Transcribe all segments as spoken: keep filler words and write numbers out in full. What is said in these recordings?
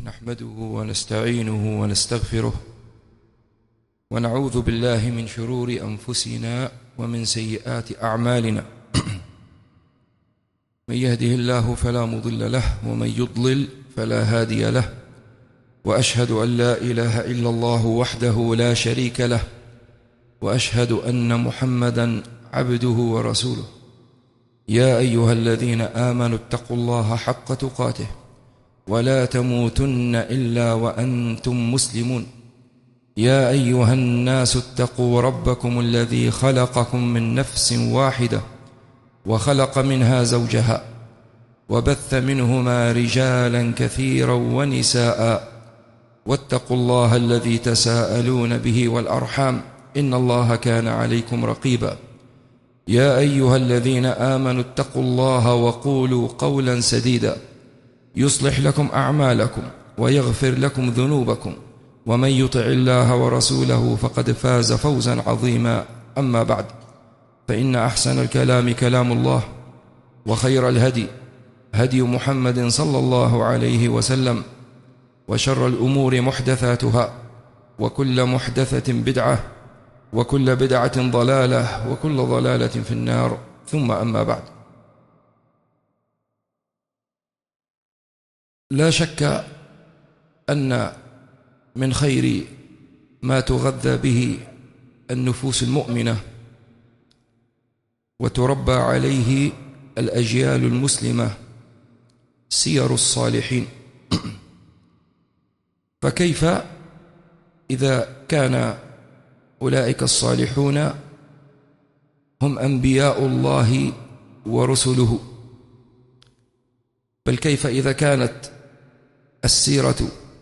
نحمده ونستعينه ونستغفره ونعوذ بالله من شرور أنفسنا ومن سيئات أعمالنا. من يهده الله فلا مضل له ومن يضلل فلا هادي له، وأشهد أن لا إله إلا الله وحده لا شريك له، وأشهد أن محمدا عبده ورسوله. يا أيها الذين آمنوا اتقوا الله حق تقاته ولا تموتن إلا وأنتم مسلمون. يا أيها الناس اتقوا ربكم الذي خلقكم من نفس واحدة وخلق منها زوجها وبث منهما رجالا كثيرا ونساء، واتقوا الله الذي تساءلون به والأرحام إن الله كان عليكم رقيبا. يا أيها الذين آمنوا اتقوا الله وقولوا قولا سديدا يصلح لكم أعمالكم ويغفر لكم ذنوبكم، ومن يطع الله ورسوله فقد فاز فوزا عظيما. أما بعد، فإن أحسن الكلام كلام الله، وخير الهدي هدي محمد صلى الله عليه وسلم، وشر الأمور محدثاتها، وكل محدثة بدعة، وكل بدعة ضلالة، وكل ضلالة في النار. ثم أما بعد، لا شك أن من خير ما تغذى به النفوس المؤمنة وتربى عليه الأجيال المسلمة سير الصالحين. فكيف إذا كان أولئك الصالحون هم أنبياء الله ورسله؟ بل كيف إذا كانت السيرة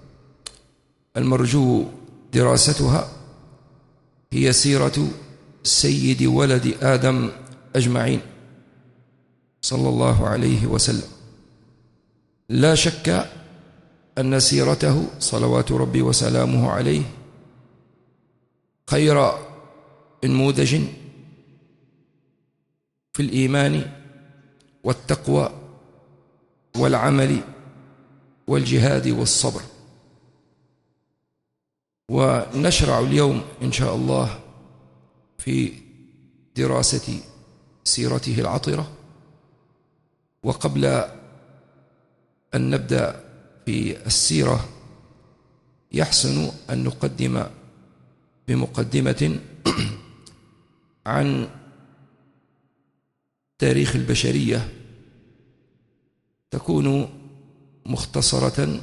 المرجو دراستها هي سيرة سيد ولد آدم أجمعين صلى الله عليه وسلم؟ لا شك أن سيرته صلوات ربي وسلامه عليه خير نموذج في الإيمان والتقوى والعمل والجهاد والصبر. ونشرع اليوم إن شاء الله في دراسة سيرته العطرة. وقبل أن نبدأ في السيرة يحسن أن نقدم بمقدمة عن تاريخ البشرية تكون مختصرة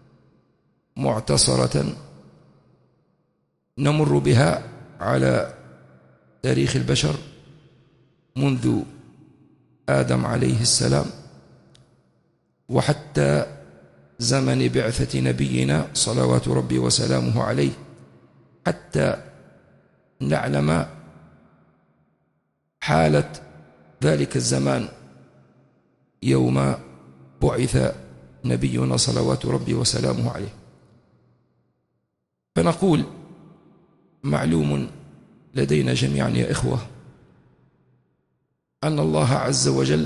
معتصرة نمر بها على تاريخ البشر منذ آدم عليه السلام وحتى زمن بعثة نبينا صلوات ربي وسلامه عليه، حتى نعلم حالة ذلك الزمان يوم بعث نبينا صلوات ربي وسلامه عليه. فنقول: معلوم لدينا جميعا يا إخوة أن الله عز وجل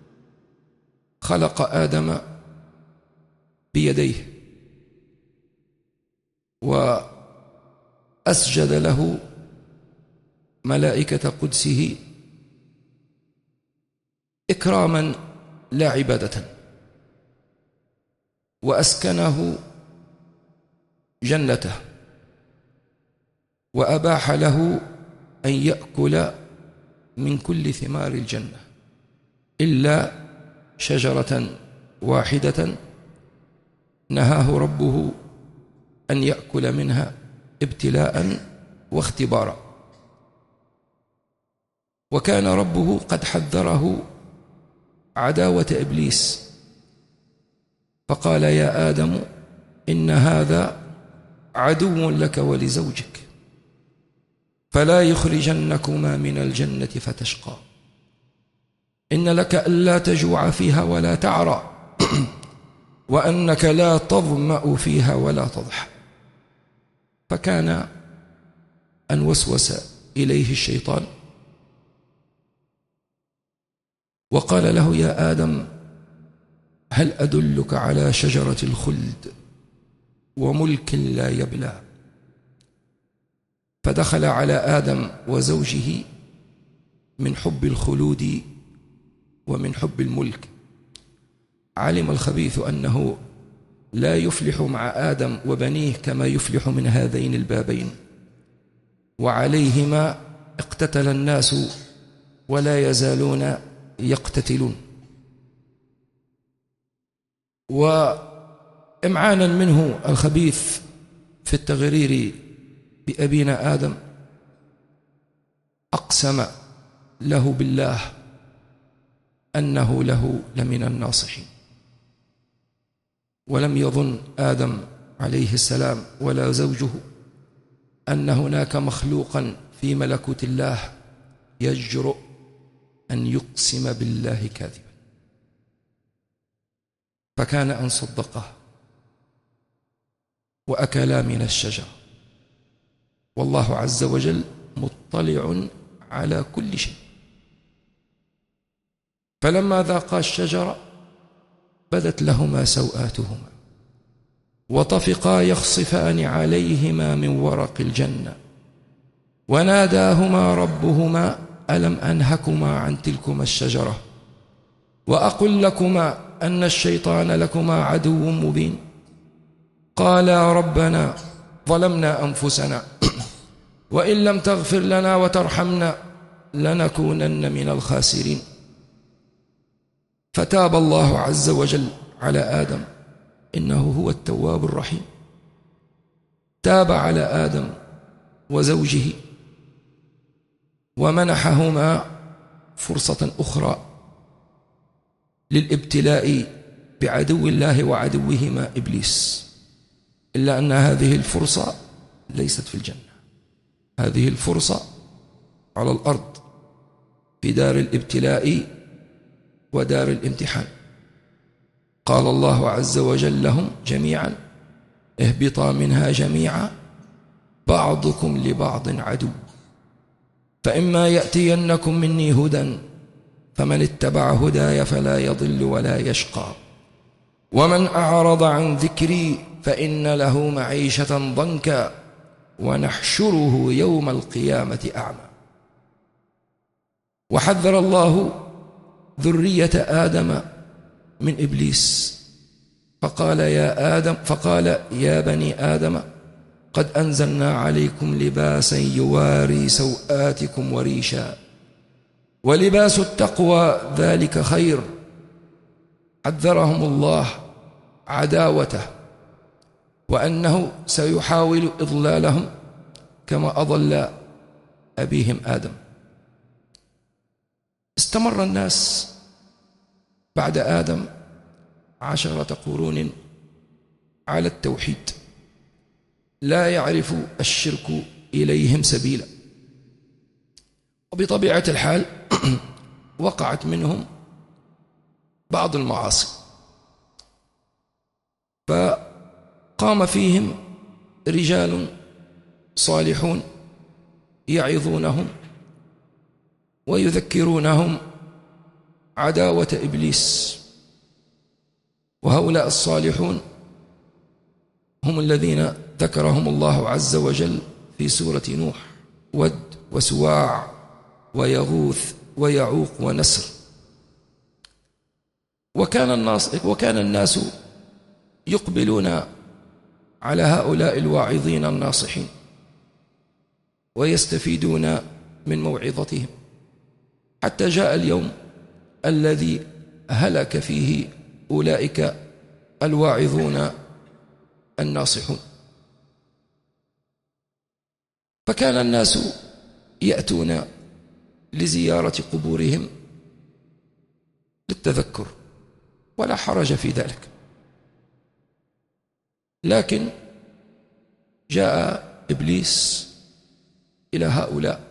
خلق آدم بيديه وأسجد له ملائكة قدسه إكراما لا عبادة، وأسكنه جنته، وأباح له أن يأكل من كل ثمار الجنة إلا شجرة واحدة نهاه ربه أن يأكل منها ابتلاء واختبارا. وكان ربه قد حذره عداوة إبليس، فقال: يا آدم إن هذا عدو لك ولزوجك فلا يخرجنكما من الجنة فتشقى، إن لك ألا تجوع فيها ولا تعرى وأنك لا تظمأ فيها ولا تضحى. فكان أن وسوس إليه الشيطان وقال له: يا آدم هل أدلك على شجرة الخلد وملك لا يبلى. فدخل على آدم وزوجه من حب الخلود ومن حب الملك. علم الخبيث أنه لا يفلح مع آدم وبنيه كما يفلح من هذين البابين، وعليهما اقتتل الناس ولا يزالون يقتتلون. وإمعانا منه الخبيث في التغرير بأبينا آدم أقسم له بالله أنه له لمن الناصحين. ولم يظن آدم عليه السلام ولا زوجه أن هناك مخلوقا في ملكوت الله يجرؤ أن يقسم بالله كاذبا، فكان أن صدقه وأكلا من الشجر، والله عز وجل مطلع على كل شيء. فلما ذاقا الشجرة بدت لهما سوآتهما وطفقا يخصفان عليهما من ورق الجنة وناداهما ربهما ألم أنهكما عن تلكما الشجرة وأقل لكما أن الشيطان لكما عدو مبين قالا ربنا ظلمنا أنفسنا وإن لم تغفر لنا وترحمنا لنكونن من الخاسرين. فتاب الله عز وجل على آدم إنه هو التواب الرحيم. تاب على آدم وزوجه ومنحهما فرصة أخرى للابتلاء بعدو الله وعدوهما إبليس، إلا أن هذه الفرصة ليست في الجنة، هذه الفرصة على الأرض في دار الابتلاء ودار الامتحان. قال الله عز وجل لهم جميعا اهبطا منها جميعا بعضكم لبعض عدو فإما يأتينكم مني هدى فمن اتبع هداي فلا يضل ولا يشقى ومن أعرض عن ذكري فإن له معيشة ضنكا ونحشره يوم القيامة أعمى. وحذر الله ذرية آدم من إبليس فقال يا آدم فقال يا بني آدم قد أنزلنا عليكم لباسا يواري سوآتكم وريشا ولباس التقوى ذلك خير. حذرهم الله عداوته وأنه سيحاول إضلالهم كما أضل أبيهم آدم. استمر الناس بعد آدم عشرة قرون على التوحيد لا يعرف الشرك إليهم سبيلا، وبطبيعة الحال وقعت منهم بعض المعاصي، فقام فيهم رجال صالحون يعظونهم ويذكرونهم عداوة إبليس. وهؤلاء الصالحون هم الذين ذكرهم الله عز وجل في سورة نوح: ود وسواع ويغوث ويعوق ونسر. وكان الناس, وكان الناس يقبلون على هؤلاء الواعظين الناصحين ويستفيدون من موعظتهم، حتى جاء اليوم الذي هلك فيه أولئك الواعظون الناصحون. فكان الناس يأتون لزيارة قبورهم للتذكر ولا حرج في ذلك، لكن جاء إبليس إلى هؤلاء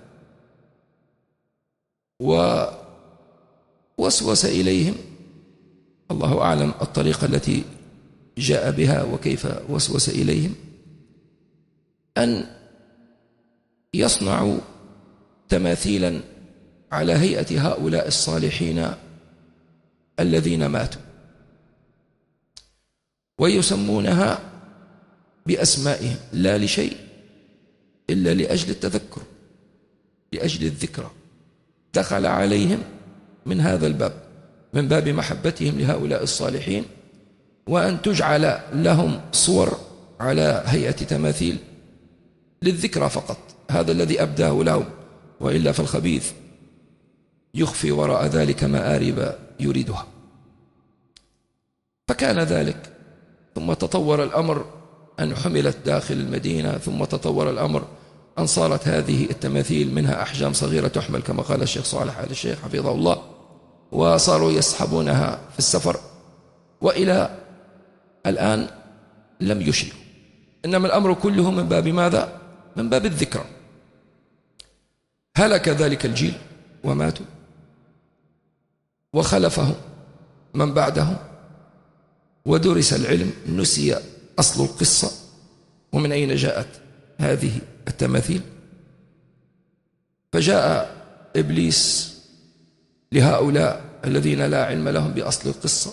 ووسوس إليهم، الله أعلم الطريقة التي جاء بها وكيف وسوس إليهم، أن يصنعوا تماثيلا على هيئة هؤلاء الصالحين الذين ماتوا، ويسمونها بأسمائهم لا لشيء إلا لأجل التذكر، لأجل الذكرى. دخل عليهم من هذا الباب، من باب محبتهم لهؤلاء الصالحين، وأن تجعل لهم صور على هيئة تماثيل للذكرى فقط. هذا الذي أبداه لهم، وإلا فالخبيث يخفي وراء ذلك مآرب يريدها. فكان ذلك، ثم تطور الأمر أن حملت داخل المدينة، ثم تطور الأمر أن صارت هذه التماثيل منها أحجام صغيرة تحمل كما قال الشيخ صالح آل الشيخ حفظه الله، وصاروا يسحبونها في السفر، وإلى الآن لم يشركوا. إنما الأمر كله من باب ماذا؟ من باب الذكرى. هلك ذلك الجيل وماتوا، وخلفهم من بعدهم، ودرس العلم، نسي أصل القصة ومن أين جاءت هذه التماثيل. فجاء إبليس لهؤلاء الذين لا علم لهم بأصل القصة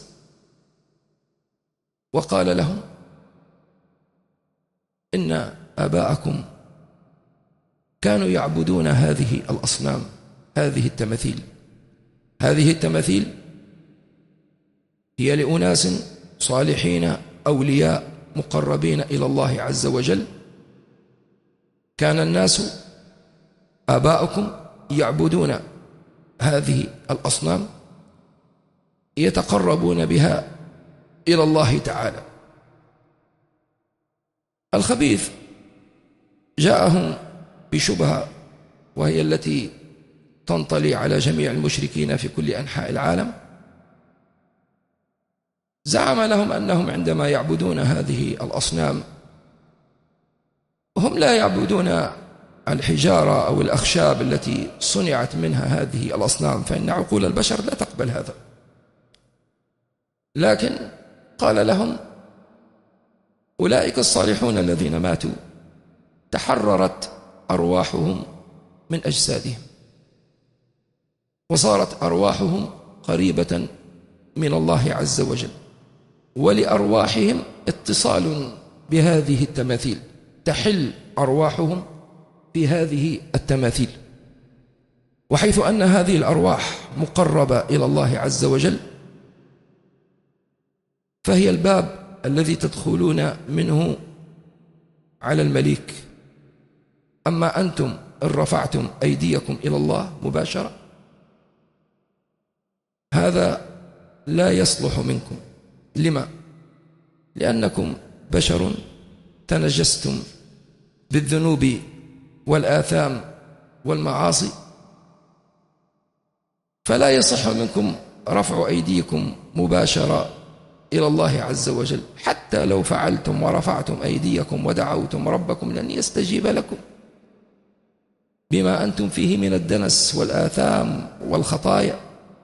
وقال لهم: إن آباءكم كانوا يعبدون هذه الأصنام، هذه التماثيل. هذه التماثيل هي لأناس صالحين أولياء مقربين إلى الله عز وجل. كان الناس آباؤكم يعبدون هذه الأصنام يتقربون بها إلى الله تعالى. الخبيث جاءهم بشبهة، وهي التي تنطلي على جميع المشركين في كل أنحاء العالم. زعم لهم أنهم عندما يعبدون هذه الأصنام هم لا يعبدون الحجارة أو الأخشاب التي صنعت منها هذه الأصنام، فإن عقول البشر لا تقبل هذا. لكن قال لهم: أولئك الصالحون الذين ماتوا تحررت أرواحهم من أجسادهم، وصارت أرواحهم قريبة من الله عز وجل، ولأرواحهم اتصال بهذه التماثيل، تحل أرواحهم في هذه التماثيل. وحيث أن هذه الأرواح مقربة إلى الله عز وجل، فهي الباب الذي تدخلون منه على المليك. أما أنتم إن رفعتم أيديكم إلى الله مباشرة، هذا لا يصلح منكم. لما؟ لأنكم بشر تنجستم بالذنوب والآثام والمعاصي، فلا يصح منكم رفع أيديكم مباشرة إلى الله عز وجل. حتى لو فعلتم ورفعتم أيديكم ودعوتم ربكم لن يستجيب لكم بما أنتم فيه من الدنس والآثام والخطايا،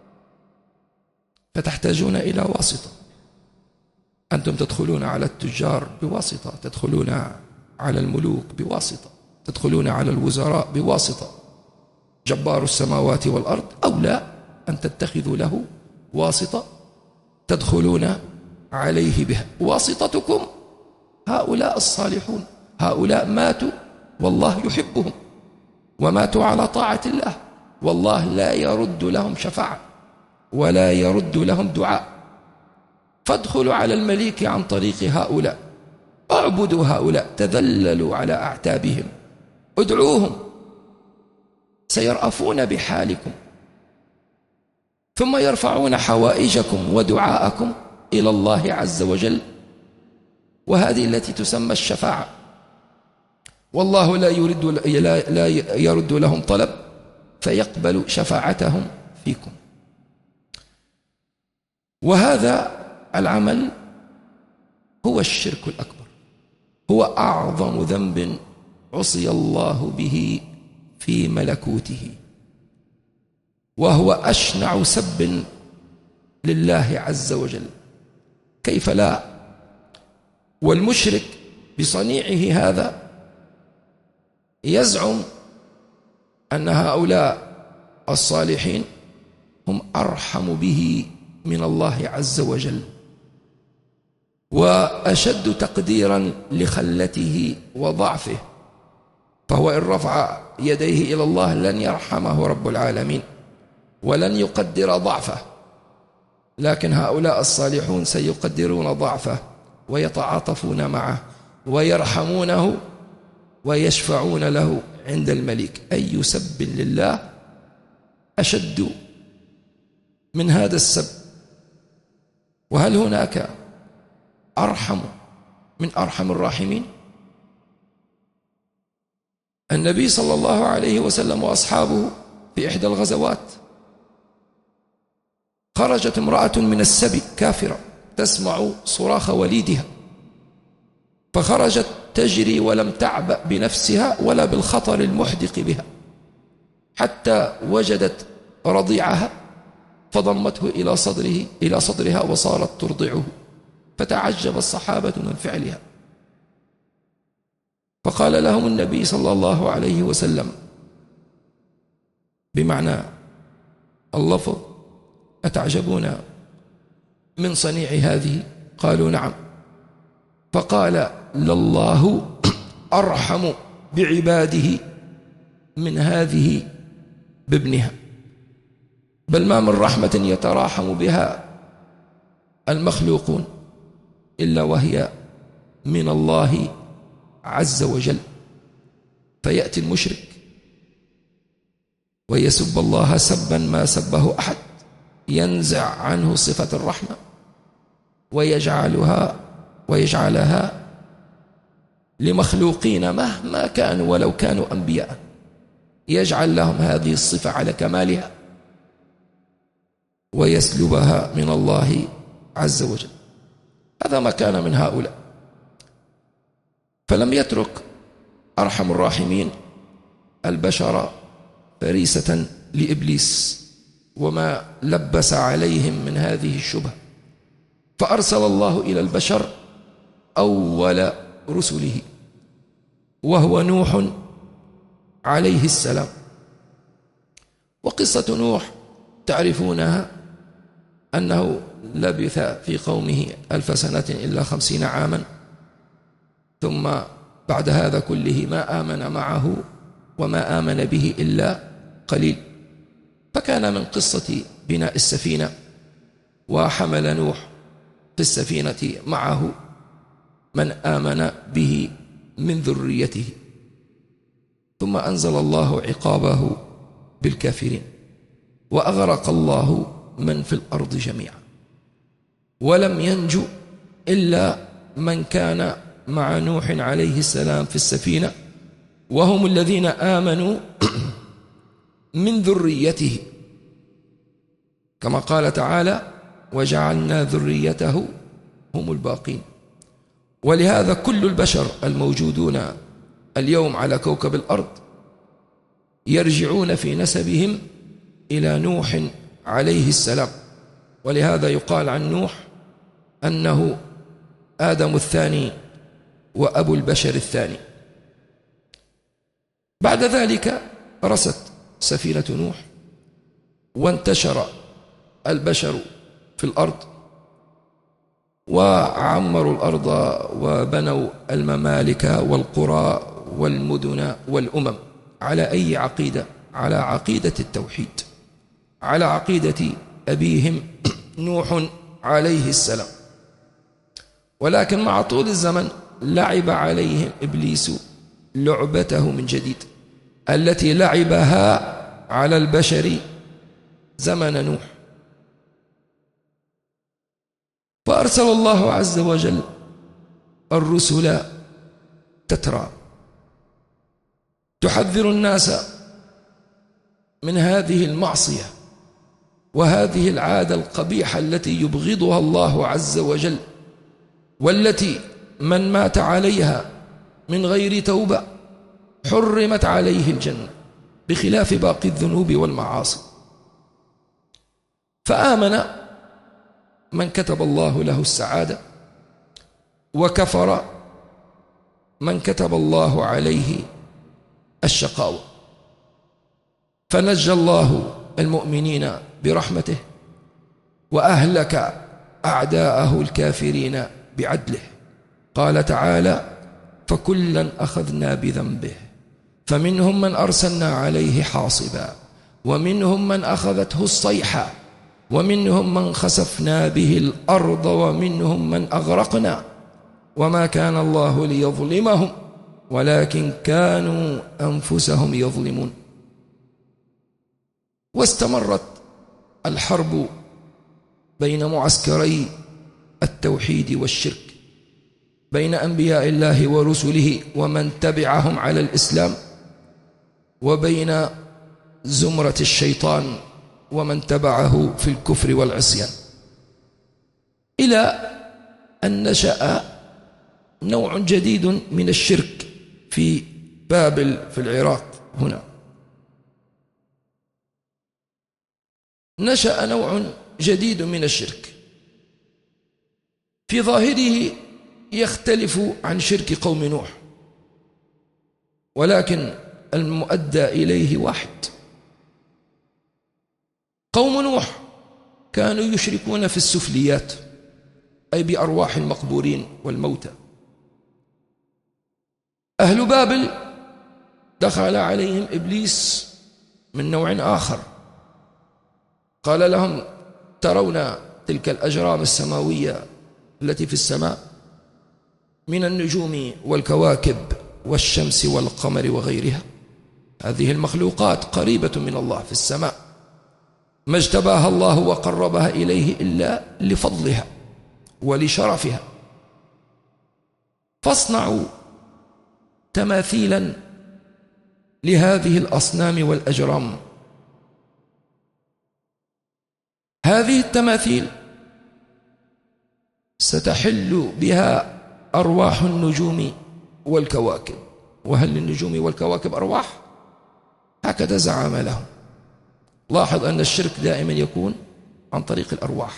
فتحتاجون إلى واسطة. أنتم تدخلون على التجار بواسطة، تدخلون على الملوك بواسطة، تدخلون على الوزراء بواسطة. جبار السماوات والأرض أولى أن تتخذوا له واسطة تدخلون عليه بها. واسطتكم هؤلاء الصالحون، هؤلاء ماتوا والله يحبهم، وماتوا على طاعة الله، والله لا يرد لهم شفاعة ولا يرد لهم دعاء. فادخلوا على المليك عن طريق هؤلاء، اعبدوا هؤلاء، تذللوا على أعتابهم، ادعوهم، سيرأفون بحالكم، ثم يرفعون حوائجكم ودعاءكم إلى الله عز وجل، وهذه التي تسمى الشفاعة. والله لا يرد لا يرد لهم طلب، فيقبل شفاعتهم فيكم. وهذا العمل هو الشرك الأكبر، هو أعظم ذنب عصي الله به في ملكوته، وهو أشنع سب لله عز وجل. كيف لا؟ والمشرك بصنيعه هذا يزعم أن هؤلاء الصالحين هم أرحم به من الله عز وجل، وأشد تقديرا لخلته وضعفه، فهو إن رفع يديه إلى الله لن يرحمه رب العالمين ولن يقدر ضعفه، لكن هؤلاء الصالحون سيقدرون ضعفه ويتعاطفون معه ويرحمونه ويشفعون له عند الملك. أي سب لله أشد من هذا السب؟ وهل هناك أرحم من أرحم الراحمين؟ النبي صلى الله عليه وسلم وأصحابه في إحدى الغزوات خرجت امرأة من السبي كافرة تسمع صراخ وليدها، فخرجت تجري ولم تعبأ بنفسها ولا بالخطر المحدق بها، حتى وجدت رضيعها فضمته إلى صدره إلى صدرها وصارت ترضعه، فتعجب الصحابة من فعلها، فقال لهم النبي صلى الله عليه وسلم بمعنى اللفظ: أتعجبون من صنيع هذه؟ قالوا نعم. فقال: لله أرحم بعباده من هذه بابنها، بل ما من رحمة يتراحم بها المخلوقون إلا وهي من الله عز وجل. فيأتي المشرك ويسب الله سبا ما سبه أحد، ينزع عنه صفة الرحمة ويجعلها ويجعلها لمخلوقين مهما كانوا ولو كانوا أنبياء، يجعل لهم هذه الصفة على كمالها ويسلبها من الله عز وجل. هذا ما كان من هؤلاء. فلم يترك أرحم الراحمين البشر فريسة لإبليس وما لبس عليهم من هذه الشبهة، فأرسل الله إلى البشر أول رسله وهو نوح عليه السلام. وقصة نوح تعرفونها، أنه لبث في قومه ألف سنة إلا خمسين عاما، ثم بعد هذا كله ما آمن معه وما آمن به إلا قليل. فكان من قصة بناء السفينة وحمل نوح في السفينة معه من آمن به من ذريته، ثم أنزل الله عقابه بالكافرين وأغرق الله من في الأرض جميعا، ولم ينجو إلا من كان مع نوح عليه السلام في السفينة، وهم الذين آمنوا من ذريته، كما قال تعالى: وجعلنا ذريته هم الباقين. ولهذا كل البشر الموجودون اليوم على كوكب الأرض يرجعون في نسبهم إلى نوح عليه السلام، ولهذا يقال عن نوح أنه آدم الثاني وأبو البشر الثاني. بعد ذلك رست سفينة نوح وانتشر البشر في الأرض وعمروا الأرض وبنوا الممالك والقرى والمدن والأمم على أي عقيدة؟ على عقيدة التوحيد، على عقيدة أبيهم نوح عليه السلام. ولكن مع طول الزمن لعب عليهم إبليس لعبته من جديد التي لعبها على البشر زمن نوح، فأرسل الله عز وجل الرسل تترى تحذر الناس من هذه المعصية وهذه العادة القبيحة التي يبغضها الله عز وجل، والتي من مات عليها من غير توبة حرمت عليه الجنة بخلاف باقي الذنوب والمعاصي. فآمن من كتب الله له السعادة، وكفر من كتب الله عليه الشقاوة، فنجى الله المؤمنين برحمته وأهلك أعداءه الكافرين بعدله. قال تعالى: فكلا أخذنا بذنبه فمنهم من أرسلنا عليه حاصبا ومنهم من أخذته الصيحة ومنهم من خسفنا به الأرض ومنهم من أغرقنا وما كان الله ليظلمهم ولكن كانوا أنفسهم يظلمون. واستمرت الحرب بين معسكري التوحيد والشرك، بين أنبياء الله ورسله ومن تبعهم على الإسلام، وبين زمرة الشيطان ومن تبعه في الكفر والعصيان، إلى أن نشأ نوع جديد من الشرك في بابل في العراق. هنا نشأ نوع جديد من الشرك في ظاهره يختلف عن شرك قوم نوح، ولكن المؤدى إليه واحد. قوم نوح كانوا يشركون في السفليات، أي بأرواح المقبورين والموتى. أهل بابل دخل عليهم إبليس من نوع آخر، قال لهم: ترون تلك الأجرام السماوية التي في السماء من النجوم والكواكب والشمس والقمر وغيرها، هذه المخلوقات قريبة من الله في السماء، ما اجتباها الله وقربها إليه إلا لفضلها ولشرفها، فاصنعوا تماثيلا لهذه الأصنام والأجرام. هذه التماثيل ستحل بها أرواح النجوم والكواكب. وهل للنجوم والكواكب أرواح؟ هكذا زعم لهم. لاحظ أن الشرك دائما يكون عن طريق الأرواح.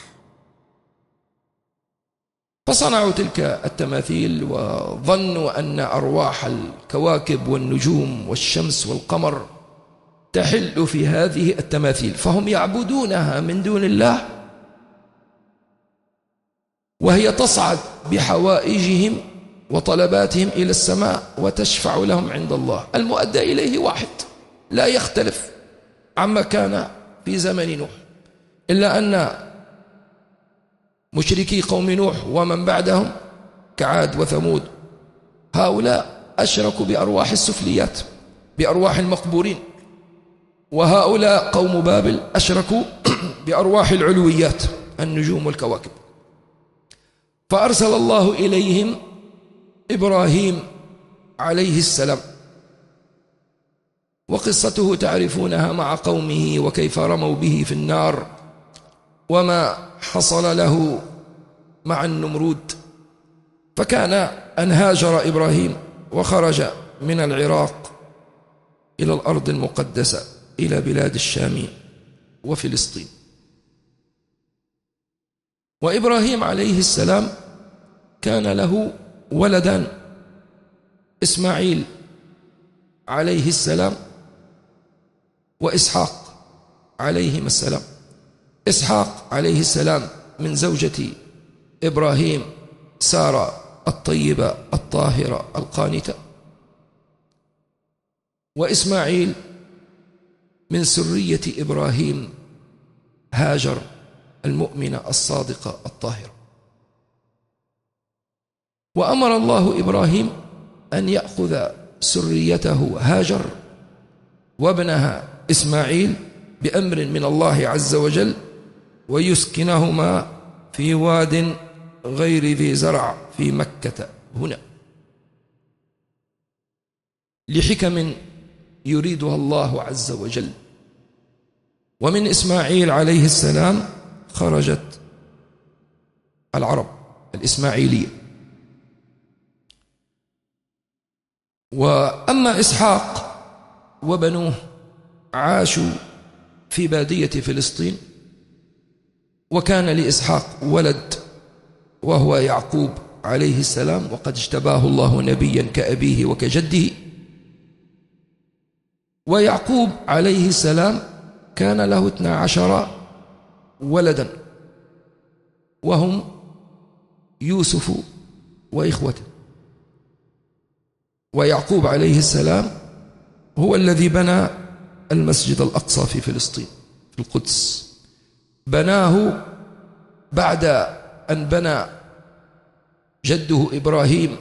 فصنعوا تلك التماثيل وظنوا أن أرواح الكواكب والنجوم والشمس والقمر تحل في هذه التماثيل، فهم يعبدونها من دون الله، وهي تصعد بحوائجهم وطلباتهم إلى السماء وتشفع لهم عند الله. المؤدى إليه واحد لا يختلف عما كان في زمن نوح، إلا أن مشركي قوم نوح ومن بعدهم كعاد وثمود هؤلاء أشركوا بأرواح السفليات، بأرواح المقبورين، وهؤلاء قوم بابل أشركوا بأرواح العلويات النجوم والكواكب. فأرسل الله إليهم إبراهيم عليه السلام، وقصته تعرفونها مع قومه وكيف رموا به في النار وما حصل له مع النمرود. فكان أن هاجر إبراهيم وخرج من العراق إلى الأرض المقدسة إلى بلاد الشام وفلسطين. وإبراهيم عليه السلام كان له ولدان، إسماعيل عليه السلام وإسحاق عليهما السلام. إسحاق عليه السلام من زوجة إبراهيم سارة الطيبة الطاهرة القانتة، وإسماعيل من سرية إبراهيم هاجر المؤمنة الصادقة الطاهرة. وأمر الله إبراهيم أن يأخذ سريته هاجر وابنها إسماعيل بأمر من الله عز وجل ويسكنهما في واد غير ذي زرع في مكة هنا، لحكم يريدها الله عز وجل. ومن إسماعيل عليه السلام خرجت العرب الإسماعيلية. وأما إسحاق وبنوه عاشوا في بادية فلسطين، وكان لإسحاق ولد وهو يعقوب عليه السلام، وقد اجتباه الله نبيا كأبيه وكجده. ويعقوب عليه السلام كان له اثنا عشر ولدا، وهم يوسف وإخوته. ويعقوب عليه السلام هو الذي بنى المسجد الأقصى في فلسطين في القدس. بناه بعد أن بنى جده إبراهيم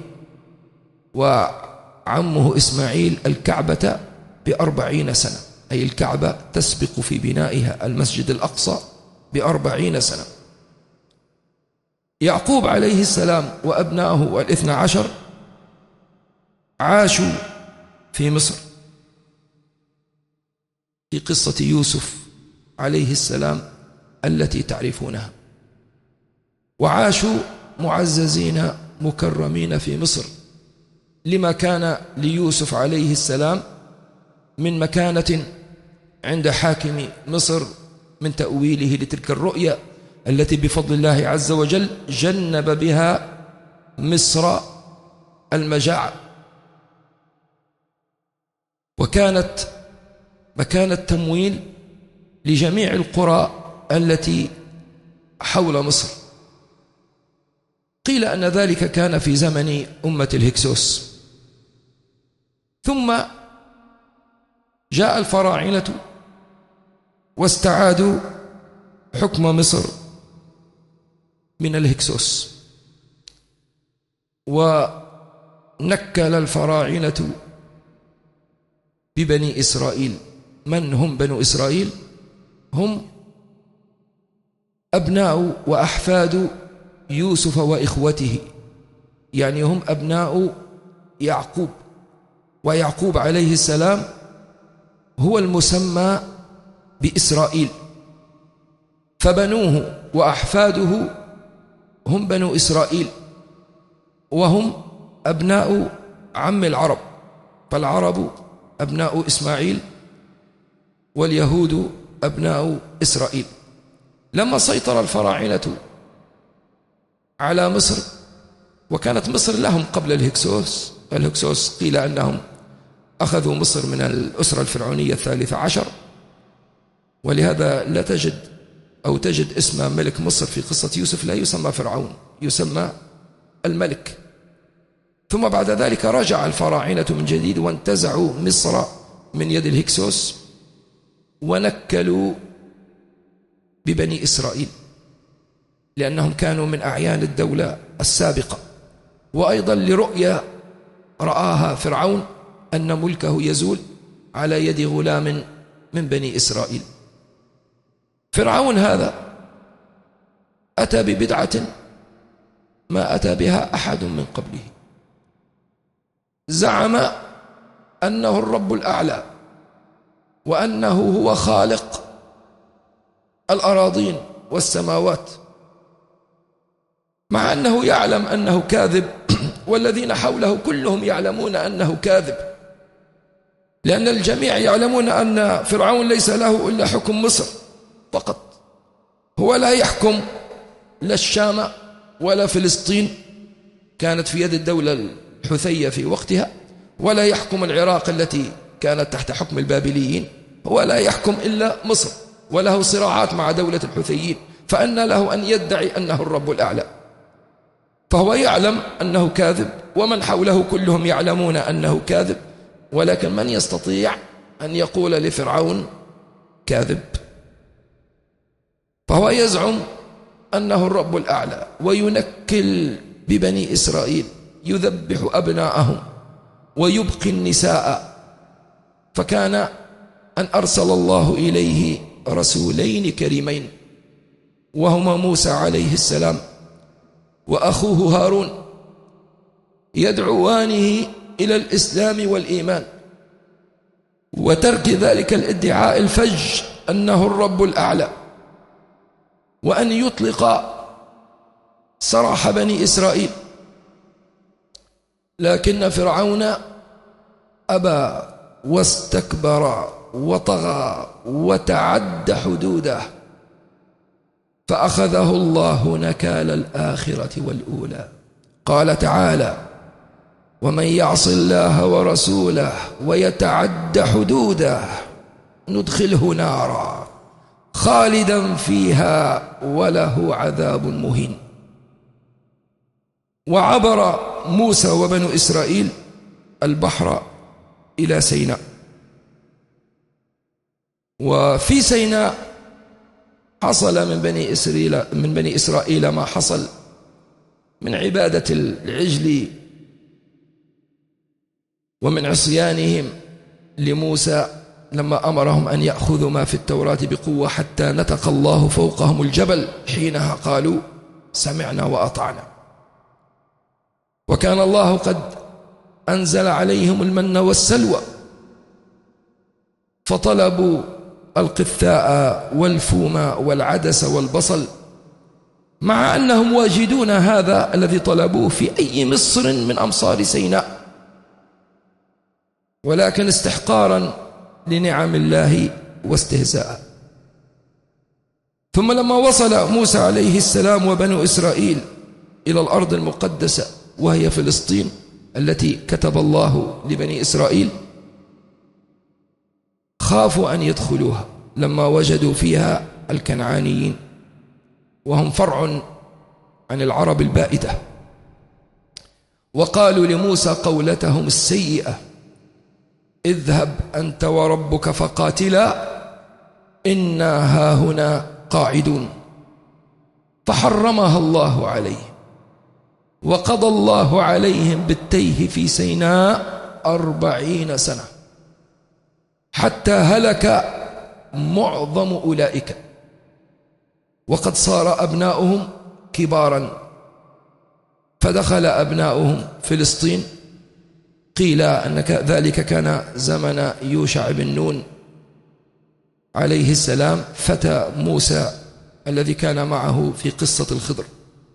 وعمه إسماعيل الكعبة بأربعين سنة، أي الكعبة تسبق في بنائها المسجد الأقصى بأربعين سنة. يعقوب عليه السلام وأبناؤه الاثنى عشر عاشوا في مصر في قصة يوسف عليه السلام التي تعرفونها، وعاشوا معززين مكرمين في مصر لما كان ليوسف عليه السلام من مكانة عند حاكم مصر من تأويله لتلك الرؤيا التي بفضل الله عز وجل جنب بها مصر المجاعة، وكانت مكان التمويل لجميع القرى التي حول مصر. قيل أن ذلك كان في زمن أمة الهكسوس، ثم جاء الفراعنة واستعادوا حكم مصر من الهكسوس، ونكل الفراعنة ببني إسرائيل. من هم بنو إسرائيل؟ هم أبناء وأحفاد يوسف وإخوته، يعني هم أبناء يعقوب، ويعقوب عليه السلام هو المسمى بإسرائيل، فبنوه وأحفاده هم بنو إسرائيل، وهم أبناء عم العرب، فالعرب أبناء إسماعيل واليهود أبناء إسرائيل. لما سيطر الفراعنة على مصر، وكانت مصر لهم قبل الهكسوس، الهكسوس قيل أنهم أخذوا مصر من الأسرة الفرعونية الثالثة عشر، ولهذا لا تجد أو تجد اسم ملك مصر في قصة يوسف لا يسمى فرعون، يسمى الملك. ثم بعد ذلك رجع الفراعنة من جديد وانتزعوا مصر من يد الهكسوس ونكلوا ببني إسرائيل، لأنهم كانوا من أعيان الدولة السابقة، وأيضا لرؤية رآها فرعون أن ملكه يزول على يد غلام من بني إسرائيل. فرعون هذا أتى ببدعة ما أتى بها أحد من قبله، زعم أنه الرب الأعلى، وأنه هو خالق الأراضين والسماوات، مع أنه يعلم أنه كاذب، والذين حوله كلهم يعلمون أنه كاذب، لأن الجميع يعلمون أن فرعون ليس له إلا حكم مصر فقط، هو لا يحكم لا الشام ولا فلسطين كانت في يد الدولة الحوثية في وقتها، ولا يحكم العراق التي كانت تحت حكم البابليين، هو لا يحكم إلا مصر، وله صراعات مع دولة الحوثيين، فأن له أن يدعي أنه الرب الأعلى؟ فهو يعلم أنه كاذب، ومن حوله كلهم يعلمون أنه كاذب، ولكن من يستطيع أن يقول لفرعون كاذب؟ فهو يزعم أنه الرب الأعلى، وينكل ببني إسرائيل، يذبح أبناءهم ويبقي النساء. فكان أن أرسل الله إليه رسولين كريمين، وهما موسى عليه السلام وأخوه هارون، يدعوانه إلى الإسلام والإيمان وترك ذلك الادعاء الفج أنه الرب الأعلى، وأن يطلق سراح بني إسرائيل. لكن فرعون أبى واستكبر وطغى وتعدى حدوده، فأخذه الله نكال الآخرة والأولى. قال تعالى: ومن يعص الله ورسوله ويتعد حدوده ندخله نارا خالدا فيها وله عذاب مهين. وعبر موسى وبنو إسرائيل البحر إلى سيناء. وفي سيناء حصل من بني إسرائيل من بني إسرائيل ما حصل من عبادة العجل ومن عصيانهم لموسى لما أمرهم أن يأخذوا ما في التوراة بقوة، حتى نطق الله فوقهم الجبل حينها قالوا سمعنا وأطعنا. وكان الله قد أنزل عليهم المن والسلوى، فطلبوا القثاء والفوم والعدس والبصل، مع أنهم واجدون هذا الذي طلبوه في أي مصر من أمصار سيناء، ولكن استحقارا لنعم الله واستهزاء. ثم لما وصل موسى عليه السلام وبنو إسرائيل إلى الأرض المقدسة وهي فلسطين التي كتب الله لبني إسرائيل، خافوا أن يدخلوها لما وجدوا فيها الكنعانيين، وهم فرع عن العرب البائدة، وقالوا لموسى قولتهم السيئة: اذهب أنت وربك فقاتلا إنا هاهنا قاعدون. فحرمها الله عليه، وقضى الله عليهم بالتيه في سيناء أربعين سنة حتى هلك معظم أولئك، وقد صار أبناؤهم كبارا، فدخل أبناؤهم فلسطين. قيل أن ذلك كان زمن يوشع بن نون عليه السلام، فتى موسى الذي كان معه في قصة الخضر،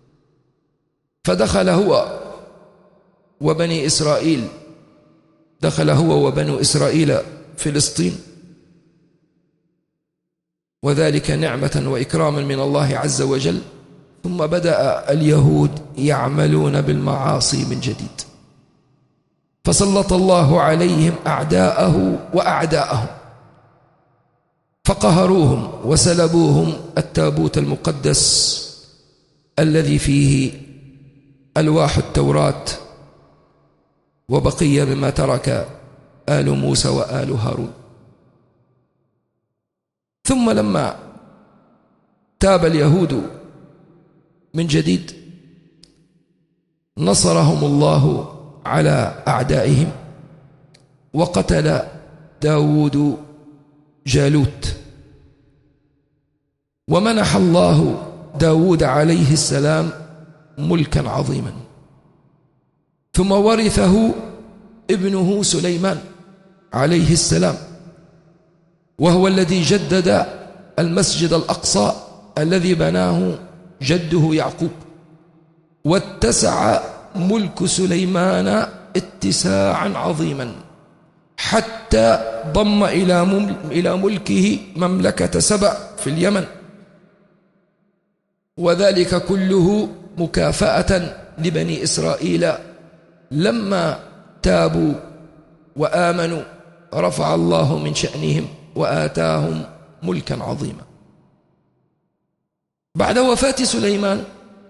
فدخل هو وبني إسرائيل دخل هو وبنو إسرائيل فلسطين، وذلك نعمة وإكراما من الله عز وجل. ثم بدأ اليهود يعملون بالمعاصي من جديد، فسلط الله عليهم أعداءه وأعداءهم، فقهروهم وسلبوهم التابوت المقدس الذي فيه ألواح التوراة وبقية مما ترك آل موسى وآل هارون. ثم لما تاب اليهود من جديد نصرهم الله على أعدائهم، وقتل داود جالوت، ومنح الله داود عليه السلام ملكا عظيما. ثم ورثه ابنه سليمان عليه السلام، وهو الذي جدد المسجد الأقصى الذي بناه جده يعقوب، واتسع ملك سليمان اتساعا عظيما حتى ضم إلى ملكه مملكة سبأ في اليمن، وذلك كله مكافأة لبني إسرائيل لما تابوا وآمنوا، رفع الله من شأنهم وآتاهم ملكا عظيما. بعد وفاة سليمان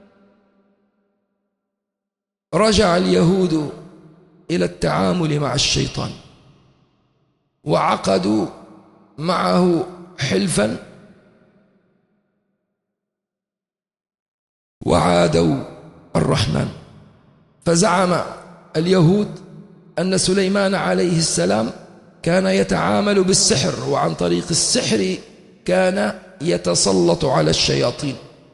رجع اليهود إلى التعامل مع الشيطان، وعقدوا معه حلفا، وعادوا الرحمن. فزعم اليهود أن سليمان عليه السلام كان يتعامل بالسحر، وعن طريق السحر كان يتسلط على الشياطين.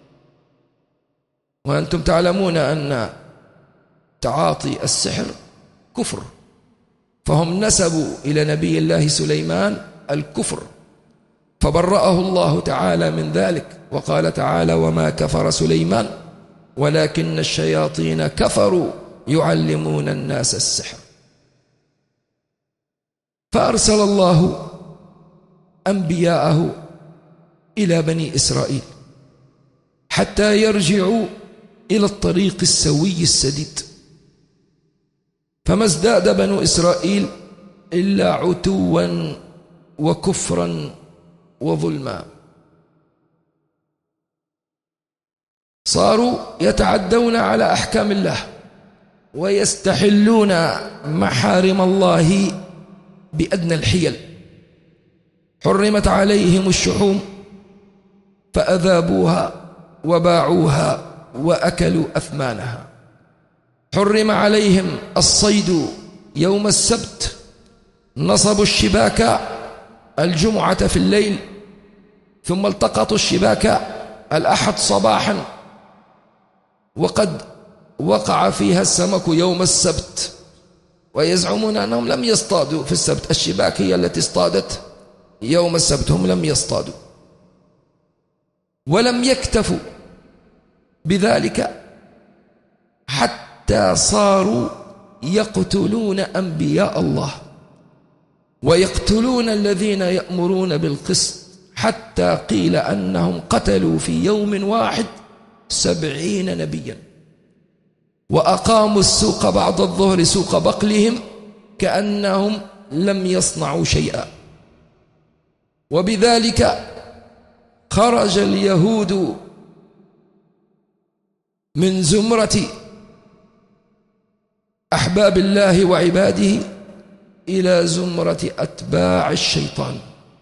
وأنتم تعلمون أن تعاطي السحر كفر، فهم نسبوا إلى نبي الله سليمان الكفر، فبرأه الله تعالى من ذلك، وقال تعالى: وما كفر سليمان ولكن الشياطين كفروا يعلمون الناس السحر. فأرسل الله أنبياءه إلى بني إسرائيل حتى يرجعوا إلى الطريق السوي السديد، فما ازداد بنو إسرائيل إلا عتوا وكفرا وظلما. صاروا يتعدون على أحكام الله، ويستحلون محارم الله بأدنى الحيل. حرمت عليهم الشحوم فأذابوها وباعوها وأكلوا أثمانها. حرم عليهم الصيد يوم السبت، نصبوا الشباك الجمعة في الليل ثم التقطوا الشباك الأحد صباحا، وقد وقع فيها السمك يوم السبت، ويزعمون أنهم لم يصطادوا في السبت، الشباك هي التي اصطادت يوم السبت، هم لم يصطادوا. ولم يكتفوا بذلك حتى صاروا يقتلون أنبياء الله ويقتلون الذين يأمرون بالقسط، حتى قيل أنهم قتلوا في يوم واحد سبعين نبيا، وأقاموا السوق بعد الظهر سوق بقلهم كأنهم لم يصنعوا شيئا. وبذلك خرج اليهود من زمرة أحباب الله وعباده إلى زمرة أتباع الشيطان،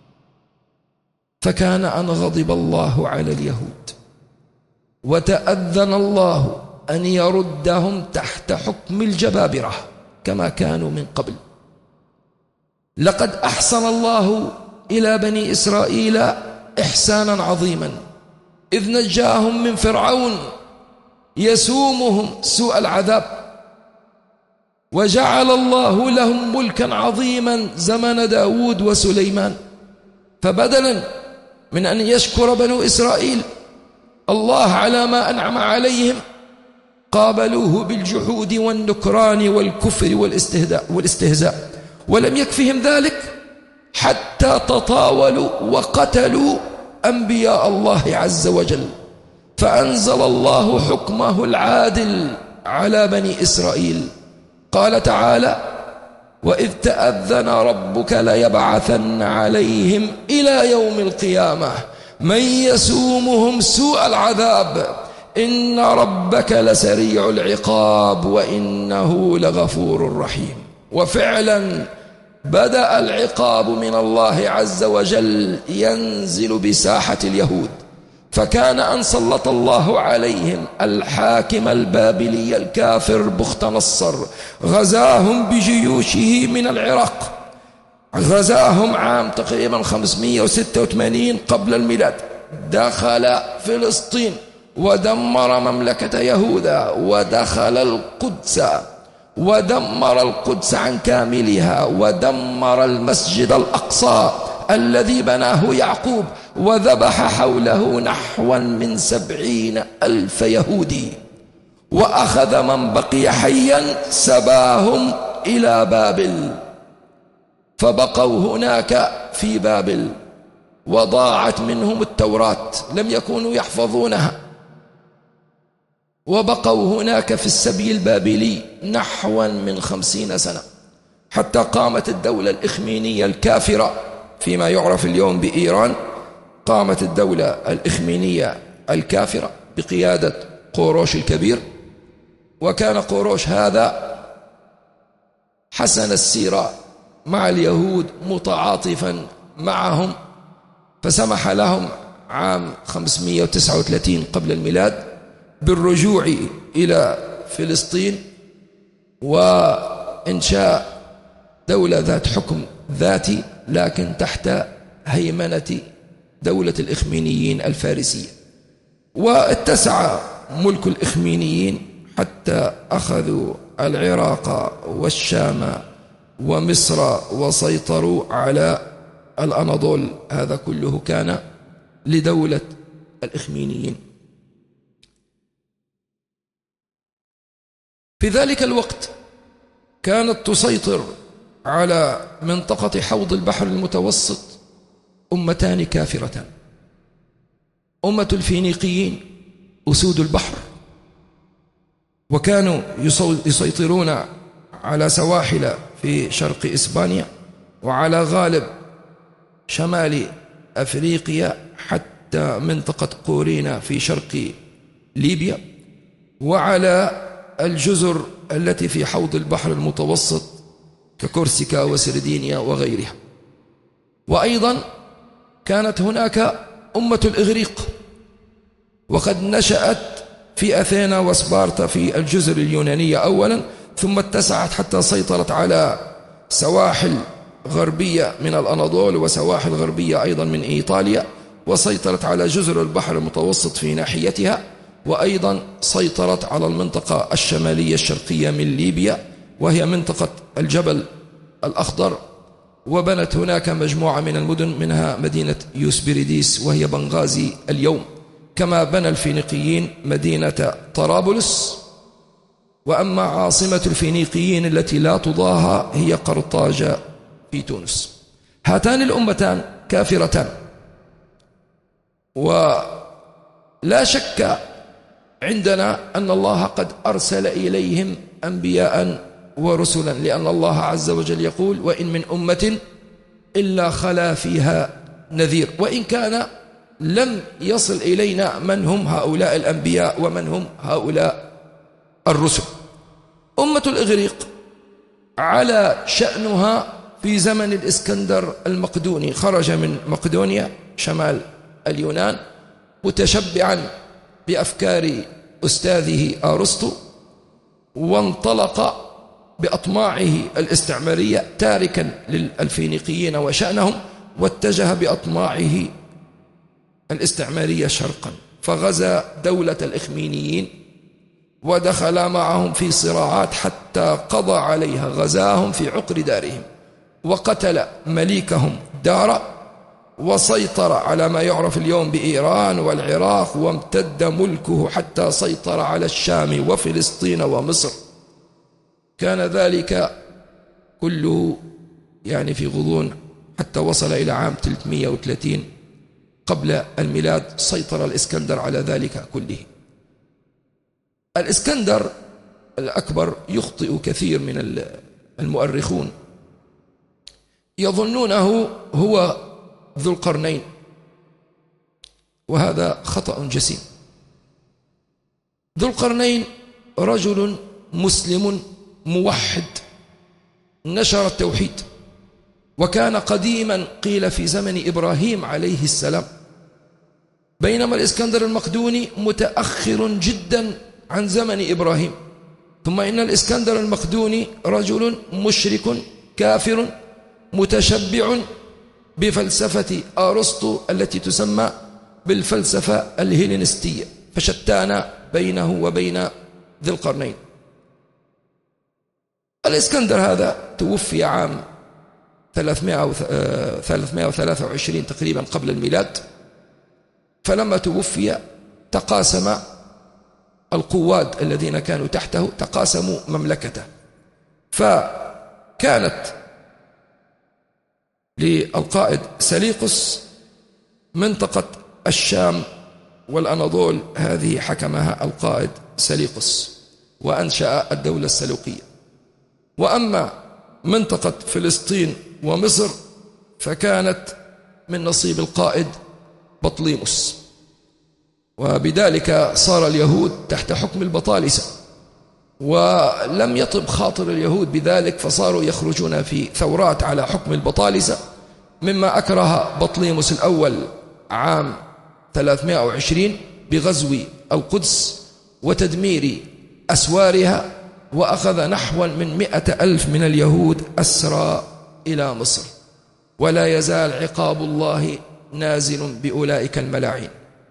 فكان أن غضب الله على اليهود وتأذن الله أن يردهم تحت حكم الجبابرة كما كانوا من قبل. لقد أحسن الله إلى بني إسرائيل إحسانا عظيما إذ نجاهم من فرعون يسومهم سوء العذاب، وجعل الله لهم ملكا عظيما زمن داود وسليمان. فبدلا من أن يشكر بنو إسرائيل الله على ما أنعم عليهم، قابلوه بالجحود والنكران والكفر والاستهزاء والاستهزاء ولم يكفهم ذلك حتى تطاولوا وقتلوا أنبياء الله عز وجل، فأنزل الله حكمه العادل على بني إسرائيل. قال تعالى: وإذ تأذن ربك ليبعثن عليهم إلى يوم القيامة من يسومهم سوء العذاب إن ربك لسريع العقاب وإنه لغفور رحيم. وفعلا بدأ العقاب من الله عز وجل ينزل بساحة اليهود، فكان أن سلط الله عليهم الحاكم البابلي الكافر بخت نصر، غزاهم بجيوشه من العراق، غزاهم عام تقريبا خمسمائة وستة وثمانين قبل الميلاد، دخل فلسطين ودمر مملكة يهوذا ودخل القدس ودمر القدس عن كاملها، ودمر المسجد الأقصى الذي بناه يعقوب، وذبح حوله نحو من سبعين ألف يهودي، وأخذ من بقي حيا سباهم إلى بابل، فبقوا هناك في بابل وضاعت منهم التوراة، لم يكونوا يحفظونها، وبقوا هناك في السبي البابلي نحو من خمسين سنة، حتى قامت الدولة الإخمينية الكافرة فيما يعرف اليوم بإيران. قامت الدولة الإخمينية الكافرة بقيادة قوروش الكبير، وكان قوروش هذا حسن السيرة مع اليهود متعاطفا معهم، فسمح لهم عام خمسمائة وتسعة وثلاثين قبل الميلاد بالرجوع إلى فلسطين وإنشاء دولة ذات حكم ذاتي لكن تحت هيمنة دولة الإخمينيين الفارسية. واتسع ملك الإخمينيين حتى أخذوا العراق والشام ومصر وسيطروا على الأناضول. هذا كله كان لدولة الإخمينيين. في ذلك الوقت كانت تسيطر على منطقة حوض البحر المتوسط أمتان كافرتان: أمة الفينيقيين أسود البحر، وكانوا يسيطرون على سواحل في شرق إسبانيا وعلى غالب شمال أفريقيا حتى منطقة قورينا في شرق ليبيا، وعلى الجزر التي في حوض البحر المتوسط ككورسيكا وسردينيا وغيرها. وأيضا كانت هناك أمة الإغريق، وقد نشأت في أثينا وسبارتا في الجزر اليونانية أولا، ثم اتسعت حتى سيطرت على سواحل غربية من الأناضول وسواحل غربية أيضا من إيطاليا، وسيطرت على جزر البحر المتوسط في ناحيتها، وأيضا سيطرت على المنطقة الشمالية الشرقية من ليبيا وهي منطقة الجبل الأخضر، وبنت هناك مجموعة من المدن منها مدينة يوسبيريديس وهي بنغازي اليوم، كما بنى الفينيقيين مدينة طرابلس. وأما عاصمة الفينيقيين التي لا تضاهى هي قرطاج في تونس. هاتان الأمتان كافرتان، ولا شك عندنا أن الله قد أرسل إليهم أنبياء ورسلا، لأن الله عز وجل يقول: وإن من أمة إلا خلا فيها نذير، وإن كان لم يصل إلينا من هم هؤلاء الأنبياء ومن هم هؤلاء الرسل. أمة الإغريق على شأنها في زمن الإسكندر المقدوني، خرج من مقدونيا شمال اليونان متشبعا بأفكار أستاذه أرسطو، وانطلق بأطماعه الاستعمارية تاركا للفينيقيين وشأنهم، واتجه بأطماعه الاستعمارية شرقا، فغزا دولة الإخمينيين ودخل معهم في صراعات حتى قضى عليها، غزاهم في عقر دارهم وقتل مليكهم دارا، وسيطر على ما يعرف اليوم بإيران والعراق، وامتد ملكه حتى سيطر على الشام وفلسطين ومصر. كان ذلك كله يعني في غضون حتى وصل إلى عام ثلاثمئة وثلاثين قبل الميلاد، سيطر الإسكندر على ذلك كله. الإسكندر الأكبر يخطئ كثير من المؤرخون، يظنونه هو ذو القرنين، وهذا خطأ جسيم. ذو القرنين رجل مسلم موحد نشر التوحيد، وكان قديما قيل في زمن إبراهيم عليه السلام، بينما الإسكندر المقدوني متأخر جدا عن زمن إبراهيم. ثم إن الإسكندر المقدوني رجل مشرك كافر متشبع بفلسفة أرسطو التي تسمى بالفلسفة الهيلينستية، فشتان بينه وبين ذي القرنين. الإسكندر هذا توفي عام ثلاثمئة وثلاثة وعشرين تقريبا قبل الميلاد، فلما توفي تقاسم القواد الذين كانوا تحته تقاسموا مملكته، فكانت للقائد سليقس منطقة الشام والأناضول، هذه حكمها القائد سليقس وأنشأ الدولة السلوقية. وأما منطقة فلسطين ومصر فكانت من نصيب القائد بطليموس، وبذلك صار اليهود تحت حكم البطالسة، ولم يطب خاطر اليهود بذلك، فصاروا يخرجون في ثورات على حكم البطالسة، مما أكره بطليموس الأول عام ثلاثمئة وعشرين بغزو القدس وتدمير أسوارها، وأخذ نحو من مئة ألف من اليهود أسرى إلى مصر، ولا يزال عقاب الله نازل بأولئك الملاعين.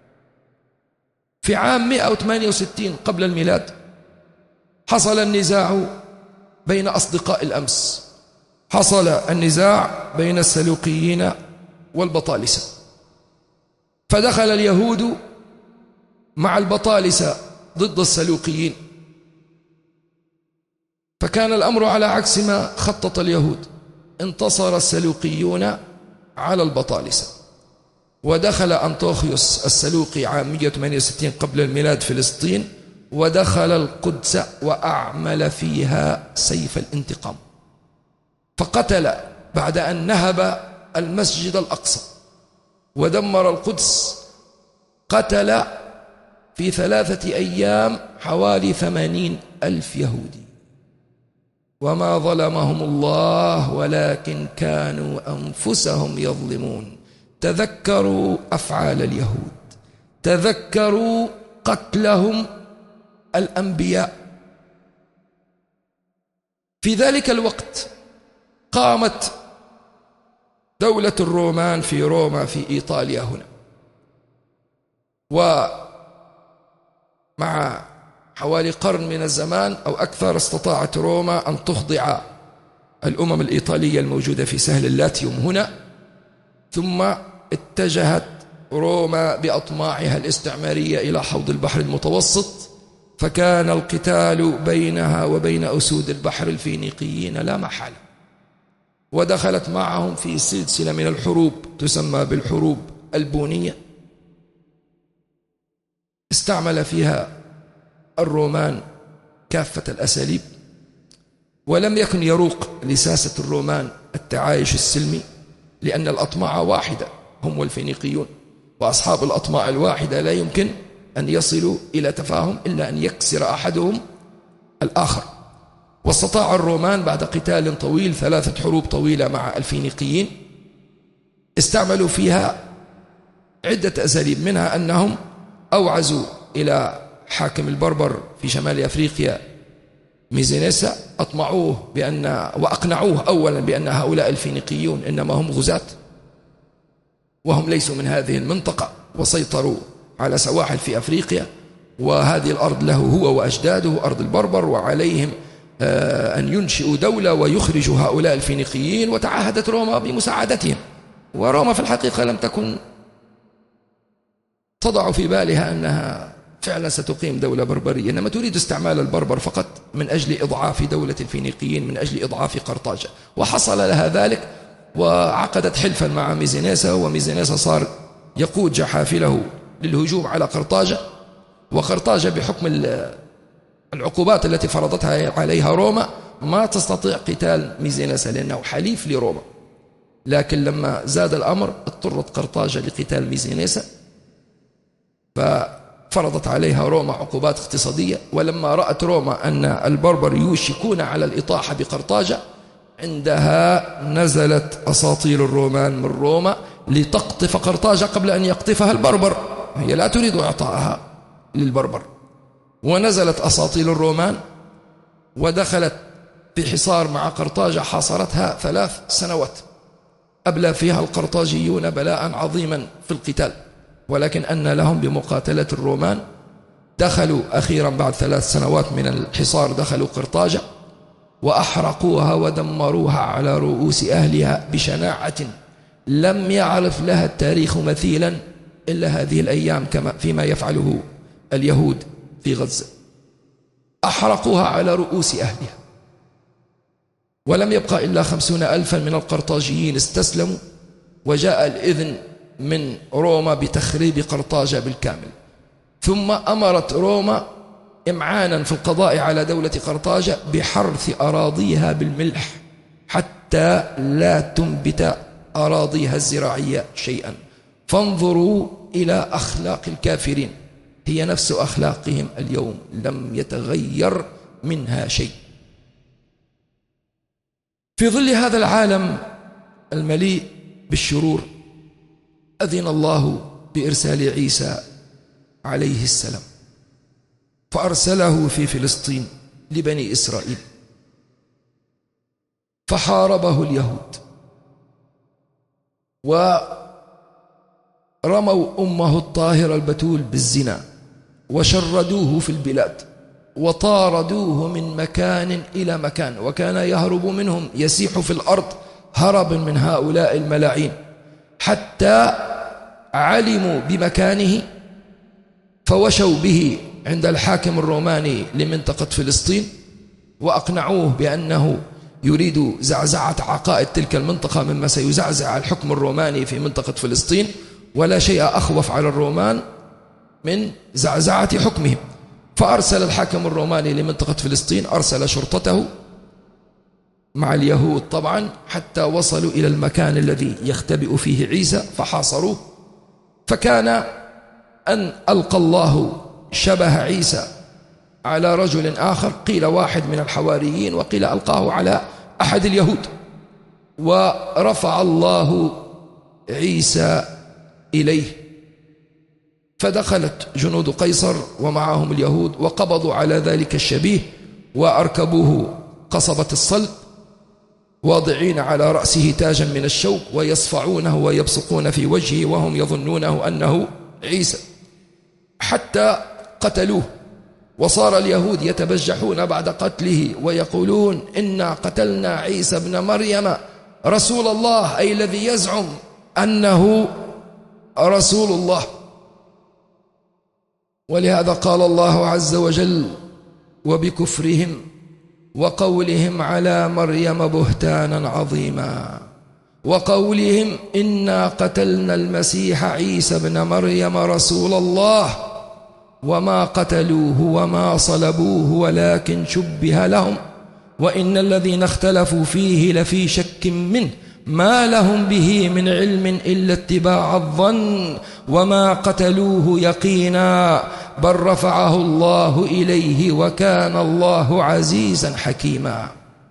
في عام مئة وثمانية وستين قبل الميلاد حصل النزاع بين أصدقاء الأمس، حصل النزاع بين السلوقيين والبطالسة، فدخل اليهود مع البطالسة ضد السلوقيين، فكان الأمر على عكس ما خطط اليهود، انتصر السلوقيون على البطالسة، ودخل أنطوخيوس السلوقي عام مئة وثمانية وستين قبل الميلاد فلسطين، ودخل القدس وأعمل فيها سيف الانتقام، فقتل بعد أن نهب المسجد الأقصى ودمر القدس، قتل في ثلاثة أيام حوالي ثمانين ألف يهودي. وما ظلمهم الله ولكن كانوا أنفسهم يظلمون. تذكروا أفعال اليهود، تذكروا قتلهم الأنبياء. في ذلك الوقت قامت دولة الرومان في روما في إيطاليا هنا، ومع حوالي قرن من الزمان أو أكثر استطاعت روما أن تخضع الأمم الإيطالية الموجودة في سهل اللاتيوم هنا، ثم اتجهت روما بأطماعها الاستعمارية إلى حوض البحر المتوسط، فكان القتال بينها وبين أسود البحر الفينيقيين لا محالة، ودخلت معهم في سلسلة من الحروب تسمى بالحروب البونية استعمل فيها الرومان كافة الأساليب، ولم يكن يروق لساسة الرومان التعايش السلمي، لأن الأطماع واحدة، هم والفينيقيون، وأصحاب الأطماع الواحدة لا يمكن أن يصلوا إلى تفاهم إلا أن يكسر أحدهم الآخر. واستطاع الرومان بعد قتال طويل، ثلاثة حروب طويلة مع الفينيقيين، استعملوا فيها عدة أساليب، منها أنهم أوعزوا إلى حاكم البربر في شمال أفريقيا ميزينيسا، أطمعوه بأن وأقنعوه أولا بأن هؤلاء الفينيقيون إنما هم غزاة وهم ليسوا من هذه المنطقة، وسيطروا على سواحل في أفريقيا، وهذه الأرض له هو وأجداده أرض البربر، وعليهم أن ينشئوا دولة ويخرجوا هؤلاء الفينيقيين، وتعهدت روما بمساعدتهم. وروما في الحقيقة لم تكن تضع في بالها أنها فعلا ستقيم دولة بربرية، إنما تريد استعمال البربر فقط من أجل إضعاف دولة الفينيقيين، من أجل إضعاف قرطاجة، وحصل لها ذلك، وعقدت حلفا مع ميزينيسا، وميزينيسا صار يقود جحافله للهجوم على قرطاجة، وقرطاجة بحكم العقوبات التي فرضتها عليها روما ما تستطيع قتال ميزينيسا لأنه حليف لروما. لكن لما زاد الأمر اضطرت قرطاجة لقتال ميزينيسا، ففرضت عليها روما عقوبات اقتصادية. ولما رأت روما أن البربر يوشكون على الإطاحة بقرطاجة، عندها نزلت أساطيل الرومان من روما لتقطف قرطاجة قبل أن يقطفها البربر، هي لا تريد إعطائها للبربر، ونزلت أساطيل الرومان ودخلت في حصار مع قرطاجة، حاصرتها ثلاث سنوات، أبلى فيها القرطاجيون بلاء عظيما في القتال، ولكن أن لهم بمقاتلة الرومان. دخلوا أخيرا بعد ثلاث سنوات من الحصار، دخلوا قرطاجة وأحرقوها ودمروها على رؤوس أهلها بشناعة لم يعرف لها التاريخ مثيلا إلا هذه الأيام، كما فيما يفعله اليهود في غزة. أحرقوها على رؤوس أهلها، ولم يبقى إلا خمسون ألفا من القرطاجيين استسلموا، وجاء الإذن من روما بتخريب قرطاجة بالكامل. ثم أمرت روما إمعانا في القضاء على دولة قرطاجة بحرث أراضيها بالملح حتى لا تنبت أراضيها الزراعية شيئا. فانظروا إلى أخلاق الكافرين، هي نفس أخلاقهم اليوم، لم يتغير منها شيء. في ظل هذا العالم المليء بالشرور أذن الله بإرسال عيسى عليه السلام، فأرسله في فلسطين لبني إسرائيل، فحاربه اليهود ورموا أمه الطاهرة البتول بالزنا، وشردوه في البلاد، وطاردوه من مكان إلى مكان، وكان يهرب منهم، يسيح في الأرض هربا من هؤلاء الملاعين، حتى علموا بمكانه فوشوا به عند الحاكم الروماني لمنطقة فلسطين، وأقنعوه بأنه يريد زعزعة عقائد تلك المنطقة مما سيزعزع الحكم الروماني في منطقة فلسطين، ولا شيء أخوف على الرومان من زعزعة حكمهم. فأرسل الحاكم الروماني لمنطقة فلسطين، أرسل شرطته مع اليهود طبعا، حتى وصلوا إلى المكان الذي يختبئ فيه عيسى فحاصروه. فكان أن ألقى الله شبه عيسى على رجل آخر، قيل واحد من الحواريين وقيل ألقاه على أحد اليهود، ورفع الله عيسى إليه، فدخلت جنود قيصر ومعهم اليهود وقبضوا على ذلك الشبيه وأركبوه قصبة الصلب واضعين على رأسه تاجا من الشوك ويصفعونه ويبصقون في وجهه وهم يظنونه أنه عيسى، حتى قتلوه. وصار اليهود يتبجحون بعد قتله ويقولون إنا قتلنا عيسى ابن مريم رسول الله، أي الذي يزعم أنه رسول الله. ولهذا قال الله عز وجل: وبكفرهم وقولهم على مريم بهتانا عظيما، وقولهم إنا قتلنا المسيح عيسى ابن مريم رسول الله وما قتلوه وما صلبوه ولكن شبه لهم وإن الذين اختلفوا فيه لفي شك منه ما لهم به من علم إلا اتباع الظن وما قتلوه يقينا بل رفعه الله إليه وكان الله عزيزا حكيما.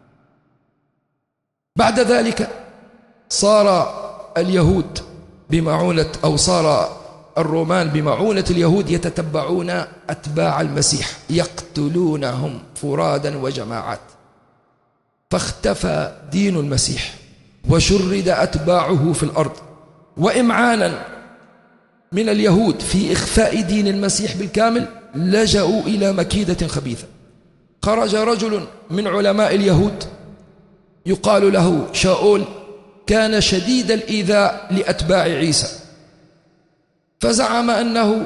بعد ذلك صار اليهود بمعونة أو صار الرومان بمعونة اليهود يتتبعون أتباع المسيح يقتلونهم فرادا وجماعات، فاختفى دين المسيح وشرد أتباعه في الأرض. وإمعانا من اليهود في إخفاء دين المسيح بالكامل لجأوا إلى مكيدة خبيثة. خرج رجل من علماء اليهود يقال له شاول، كان شديد الإيذاء لأتباع عيسى، فزعم أنه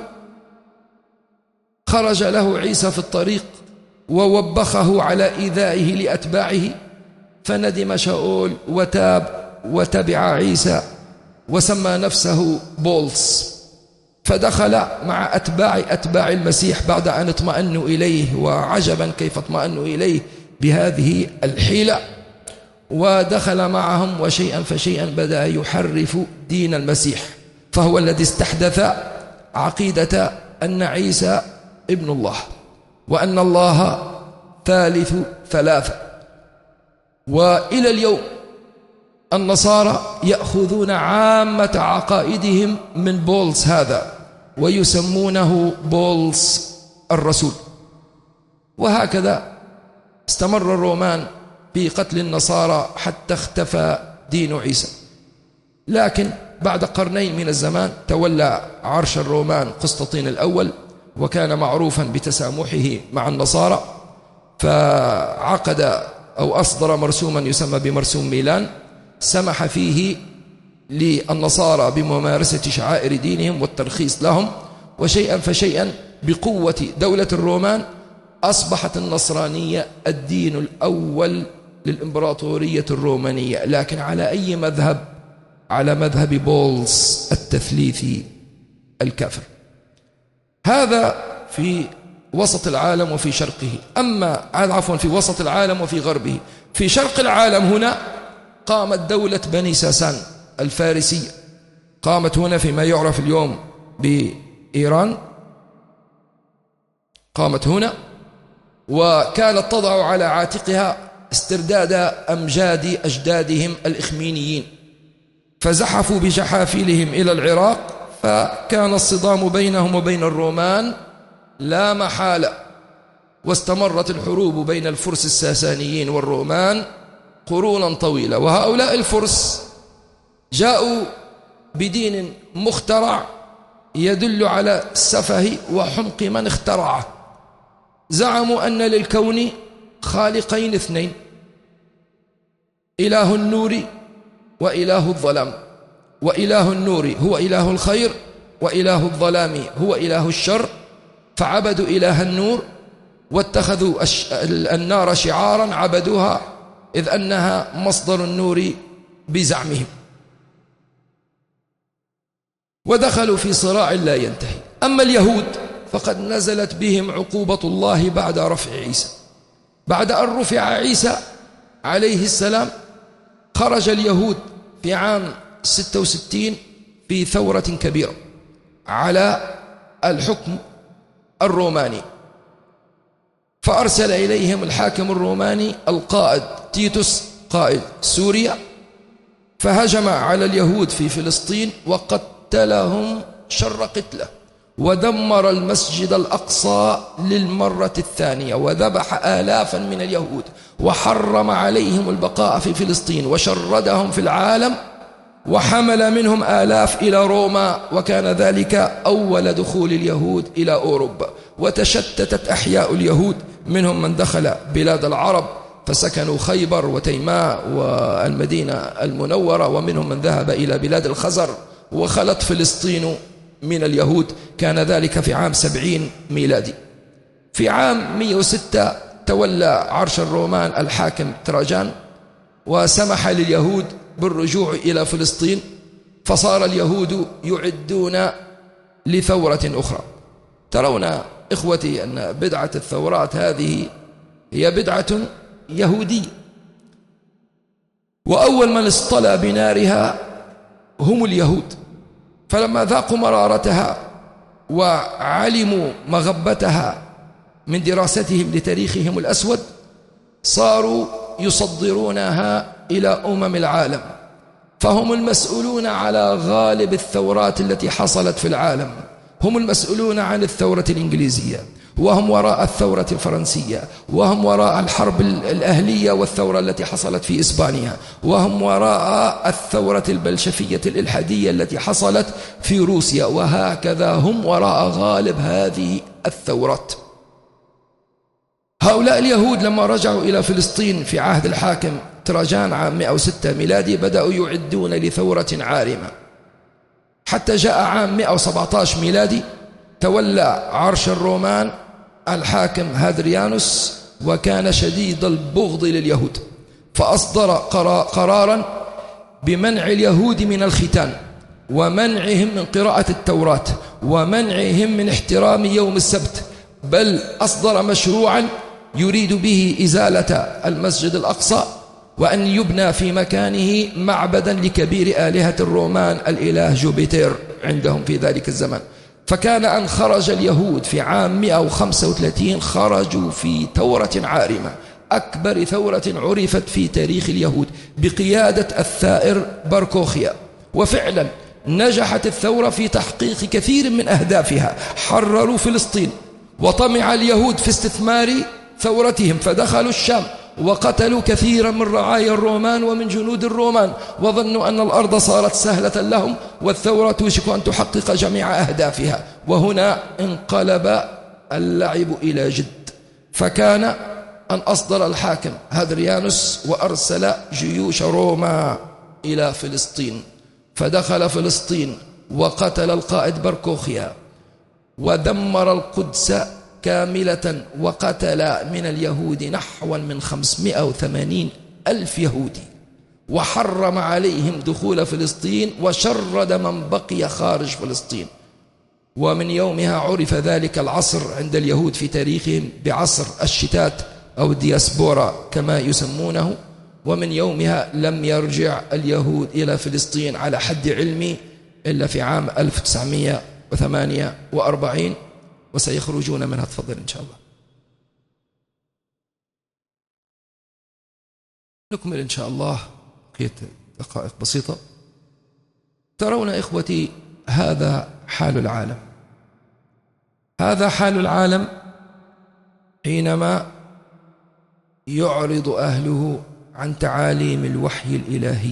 خرج له عيسى في الطريق ووبخه على إيذائه لأتباعه، فندم شاول وتاب وتبع عيسى وسمى نفسه بولس، فدخل مع أتباع أتباع المسيح بعد أن اطمأنوا إليه، وعجبا كيف اطمأنوا إليه بهذه الحيلة، ودخل معهم وشيئا فشيئا بدأ يحرف دين المسيح، فهو الذي استحدث عقيدة أن عيسى ابن الله وأن الله ثالث ثلاثة. وإلى اليوم النصارى يأخذون عامة عقائدهم من بولس هذا ويسمونه بولس الرسول. وهكذا استمر الرومان في قتل النصارى حتى اختفى دين عيسى. لكن بعد قرنين من الزمان تولى عرش الرومان قسطنطين الأول، وكان معروفا بتسامحه مع النصارى، فعقد أو أصدر مرسوما يسمى بمرسوم ميلان سمح فيه للنصارى بممارسة شعائر دينهم والترخيص لهم، وشيئا فشيئا بقوة دولة الرومان أصبحت النصرانية الدين الأول للإمبراطورية الرومانية، لكن على أي مذهب؟ على مذهب بولس التثليثي الكافر. هذا في وسط العالم وفي شرقه. أما عفوا في وسط العالم وفي غربه. في شرق العالم هنا قامت دولة بني ساسان الفارسية، قامت هنا فيما يعرف اليوم بإيران، قامت هنا وكانت تضع على عاتقها استرداد أمجاد أجدادهم الإخمينيين، فزحفوا بجحافلهم إلى العراق، فكان الصدام بينهم وبين الرومان لا محالة، واستمرت الحروب بين الفرس الساسانيين والرومان قرونا طويلة. وهؤلاء الفرس جاءوا بدين مخترع يدل على سفه وحمق من اخترعه. زعموا أن للكون خالقين اثنين، إله النور وإله الظلام، وإله النور هو إله الخير وإله الظلام هو إله الشر، فعبدوا إله النور واتخذوا النار شعارا عبدوها إذ أنها مصدر النور بزعمهم، ودخلوا في صراع لا ينتهي. أما اليهود فقد نزلت بهم عقوبة الله بعد رفع عيسى. بعد أن رفع عيسى عليه السلام خرج اليهود في عام ستة وستين في ثورة كبيرة على الحكم الروماني، فأرسل إليهم الحاكم الروماني القائد تيتوس قائد سوريا، فهجم على اليهود في فلسطين وقتلهم شر قتله، ودمر المسجد الأقصى للمرة الثانية، وذبح آلافا من اليهود، وحرم عليهم البقاء في فلسطين، وشردهم في العالم، وحمل منهم آلاف إلى روما، وكان ذلك أول دخول اليهود إلى أوروبا. وتشتتت أحياء اليهود، منهم من دخل بلاد العرب فسكنوا خيبر وتيماء والمدينة المنورة، ومنهم من ذهب إلى بلاد الخزر، وخلت فلسطين من اليهود. كان ذلك في عام سبعين ميلادي. في عام مئة وستة تولى عرش الرومان الحاكم تراجان، وسمح لليهود بالرجوع إلى فلسطين، فصار اليهود يعدون لثورة أخرى. ترون إخوتي أن بدعة الثورات هذه هي بدعة يهودية، وأول من اصطلى بنارها هم اليهود، فلما ذاقوا مرارتها وعلموا مغبتها من دراستهم لتاريخهم الأسود، صاروا يصدرونها إلى أمم العالم، فهم المسؤولون على غالب الثورات التي حصلت في العالم. هم المسؤولون عن الثورة الإنجليزية، وهم وراء الثورة الفرنسية، وهم وراء الحرب الأهلية والثورة التي حصلت في إسبانيا، وهم وراء الثورة البلشفية الإلحادية التي حصلت في روسيا، وهكذا هم وراء غالب هذه الثورات. هؤلاء اليهود لما رجعوا إلى فلسطين في عهد الحاكم تراجان عام مئة وستة ميلادي بدأوا يعدون لثورة عارمة، حتى جاء عام مئة وسبعة عشر ميلادي تولى عرش الرومان الحاكم هادريانوس، وكان شديد البغض لليهود، فأصدر قرارا بمنع اليهود من الختان، ومنعهم من قراءة التوراة، ومنعهم من احترام يوم السبت، بل أصدر مشروعا يريد به إزالة المسجد الأقصى، وأن يبنى في مكانه معبدا لكبير آلهة الرومان الإله جوبيتر عندهم في ذلك الزمن. فكان أن خرج اليهود في عام مئة وخمسة وثلاثين خرجوا في ثورة عارمة، أكبر ثورة عرفت في تاريخ اليهود بقيادة الثائر باركوخيا، وفعلا نجحت الثورة في تحقيق كثير من أهدافها. حرروا فلسطين، وطمع اليهود في استثمار ثورتهم، فدخلوا الشام وقتلوا كثيرا من رعايا الرومان ومن جنود الرومان، وظنوا أن الأرض صارت سهلة لهم، والثورة توشك أن تحقق جميع أهدافها. وهنا انقلب اللعب إلى جد، فكان أن أصدر الحاكم هادريانوس وأرسل جيوش روما إلى فلسطين، فدخل فلسطين وقتل القائد باركوخيا، ودمر القدس كاملة، وقتل من اليهود نحو من خمسمائة وثمانين ألف يهودي، وحرم عليهم دخول فلسطين، وشرد من بقي خارج فلسطين. ومن يومها عرف ذلك العصر عند اليهود في تاريخهم بعصر الشتات أو الدياسبورا كما يسمونه. ومن يومها لم يرجع اليهود إلى فلسطين على حد علمي إلا في عام ألف وتسعمائة وثمانية وأربعين، وسيخرجون منها. تفضل إن شاء الله. نكمل إن شاء الله بقية دقائق بسيطة. ترون إخوتي هذا حال العالم، هذا حال العالم حينما يعرض أهله عن تعاليم الوحي الإلهي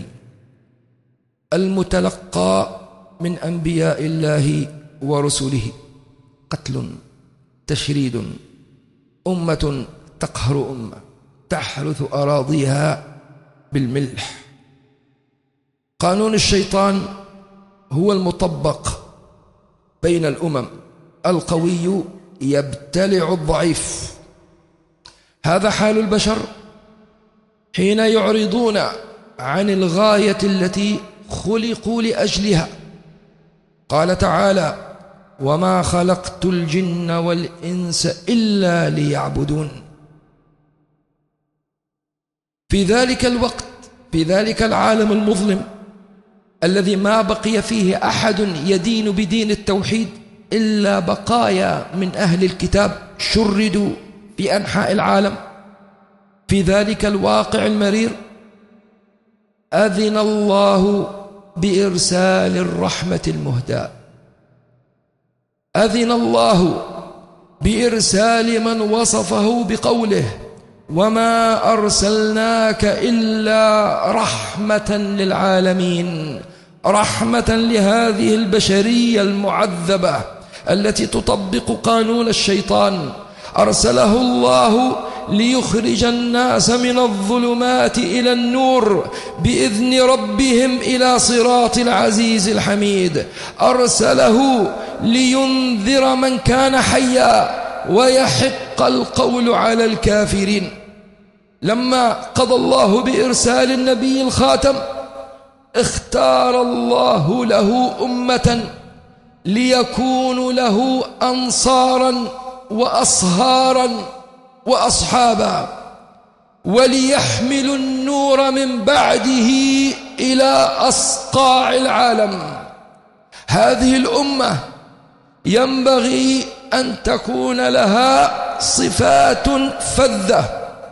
المتلقى من أنبياء الله ورسله. قتل، تشريد، أمة تقهر أمة، تحرث أراضيها بالملح. قانون الشيطان هو المطبق بين الأمم، القوي يبتلع الضعيف. هذا حال البشر حين يعرضون عن الغاية التي خلقوا لأجلها. قال تعالى: وما خلقت الجن والإنس إلا ليعبدون. في ذلك الوقت، في ذلك العالم المظلم الذي ما بقي فيه أحد يدين بدين التوحيد إلا بقايا من أهل الكتاب شردوا في أنحاء العالم في ذلك الواقع المرير، أذن الله بإرسال الرحمة المهداة، أذن الله بإرسال من وصفه بقوله: وما أرسلناك إلا رحمة للعالمين، رحمة لهذه البشرية المعذبة التي تطبق قانون الشيطان. أرسله الله ليخرج الناس من الظلمات إلى النور بإذن ربهم إلى صراط العزيز الحميد. أرسله لينذر من كان حيا ويحق القول على الكافرين. لما قضى الله بإرسال النبي الخاتم، اختار الله له أمة ليكونوا له أنصارا وأصهارا وأصحابا، وليحملوا النور من بعده إلى أصقاع العالم. هذه الأمة ينبغي أن تكون لها صفات فذة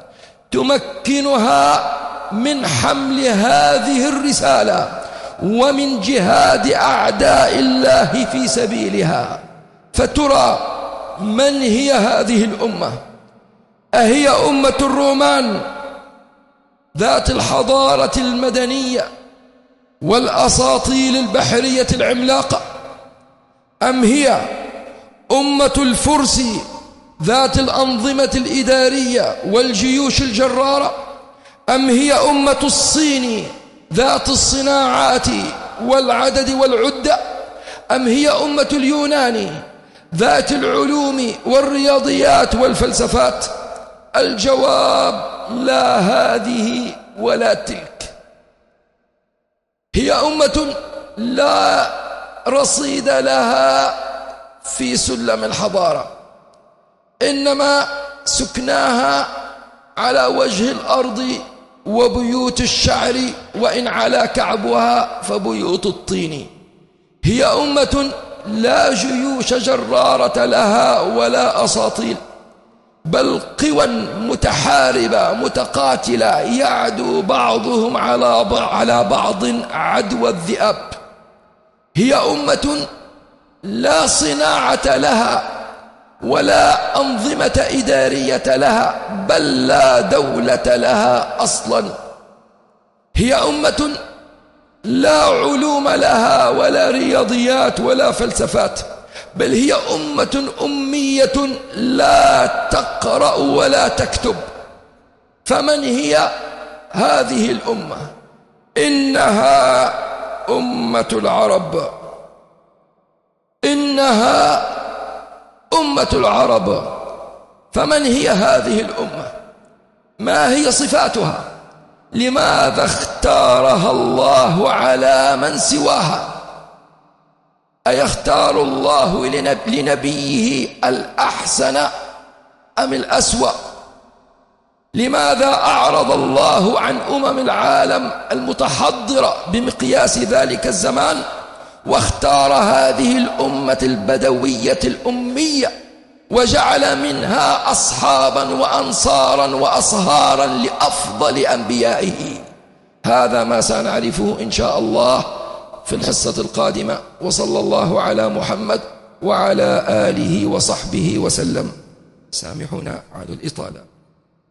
تمكنها من حمل هذه الرسالة ومن جهاد أعداء الله في سبيلها. فترى من هي هذه الأمة؟ أهي أمة الرومان ذات الحضارة المدنية والأساطيل البحرية العملاقة، أم هي أمة الفرس ذات الأنظمة الإدارية والجيوش الجرارة، أم هي أمة الصين ذات الصناعات والعدد والعدة، أم هي أمة اليونان ذات العلوم والرياضيات والفلسفات؟ الجواب: لا هذه ولا تلك. هي أمة لا رصيد لها في سلم الحضارة، إنما سكناها على وجه الأرض وبيوت الشعر، وإن على كعبها فبيوت الطين. هي أمة لا جيوش جرارة لها ولا أساطيل، بل قوى متحاربة متقاتلة يعدو بعضهم على بعض عدوى الذئاب. هي أمة لا صناعة لها ولا أنظمة إدارية لها، بل لا دولة لها أصلا. هي أمة لا علوم لها ولا رياضيات ولا فلسفات، بل هي أمة أمية لا تقرأ ولا تكتب. فمن هي هذه الأمة؟ إنها أمة العرب، إنها أمة العرب. فمن هي هذه الأمة؟ ما هي صفاتها؟ لماذا اختارها الله على من سواها؟ أيختار الله لنبيه الأحسن أم الأسوأ؟ لماذا أعرض الله عن أمم العالم المتحضرة بمقياس ذلك الزمان واختار هذه الأمة البدوية الأمية وجعل منها أصحابا وأنصارا وأصهارا لأفضل أنبيائه؟ هذا ما سنعرفه إن شاء الله في الحصة القادمة. وصلى الله على محمد وعلى آله وصحبه وسلم. سامحونا على الإطالة.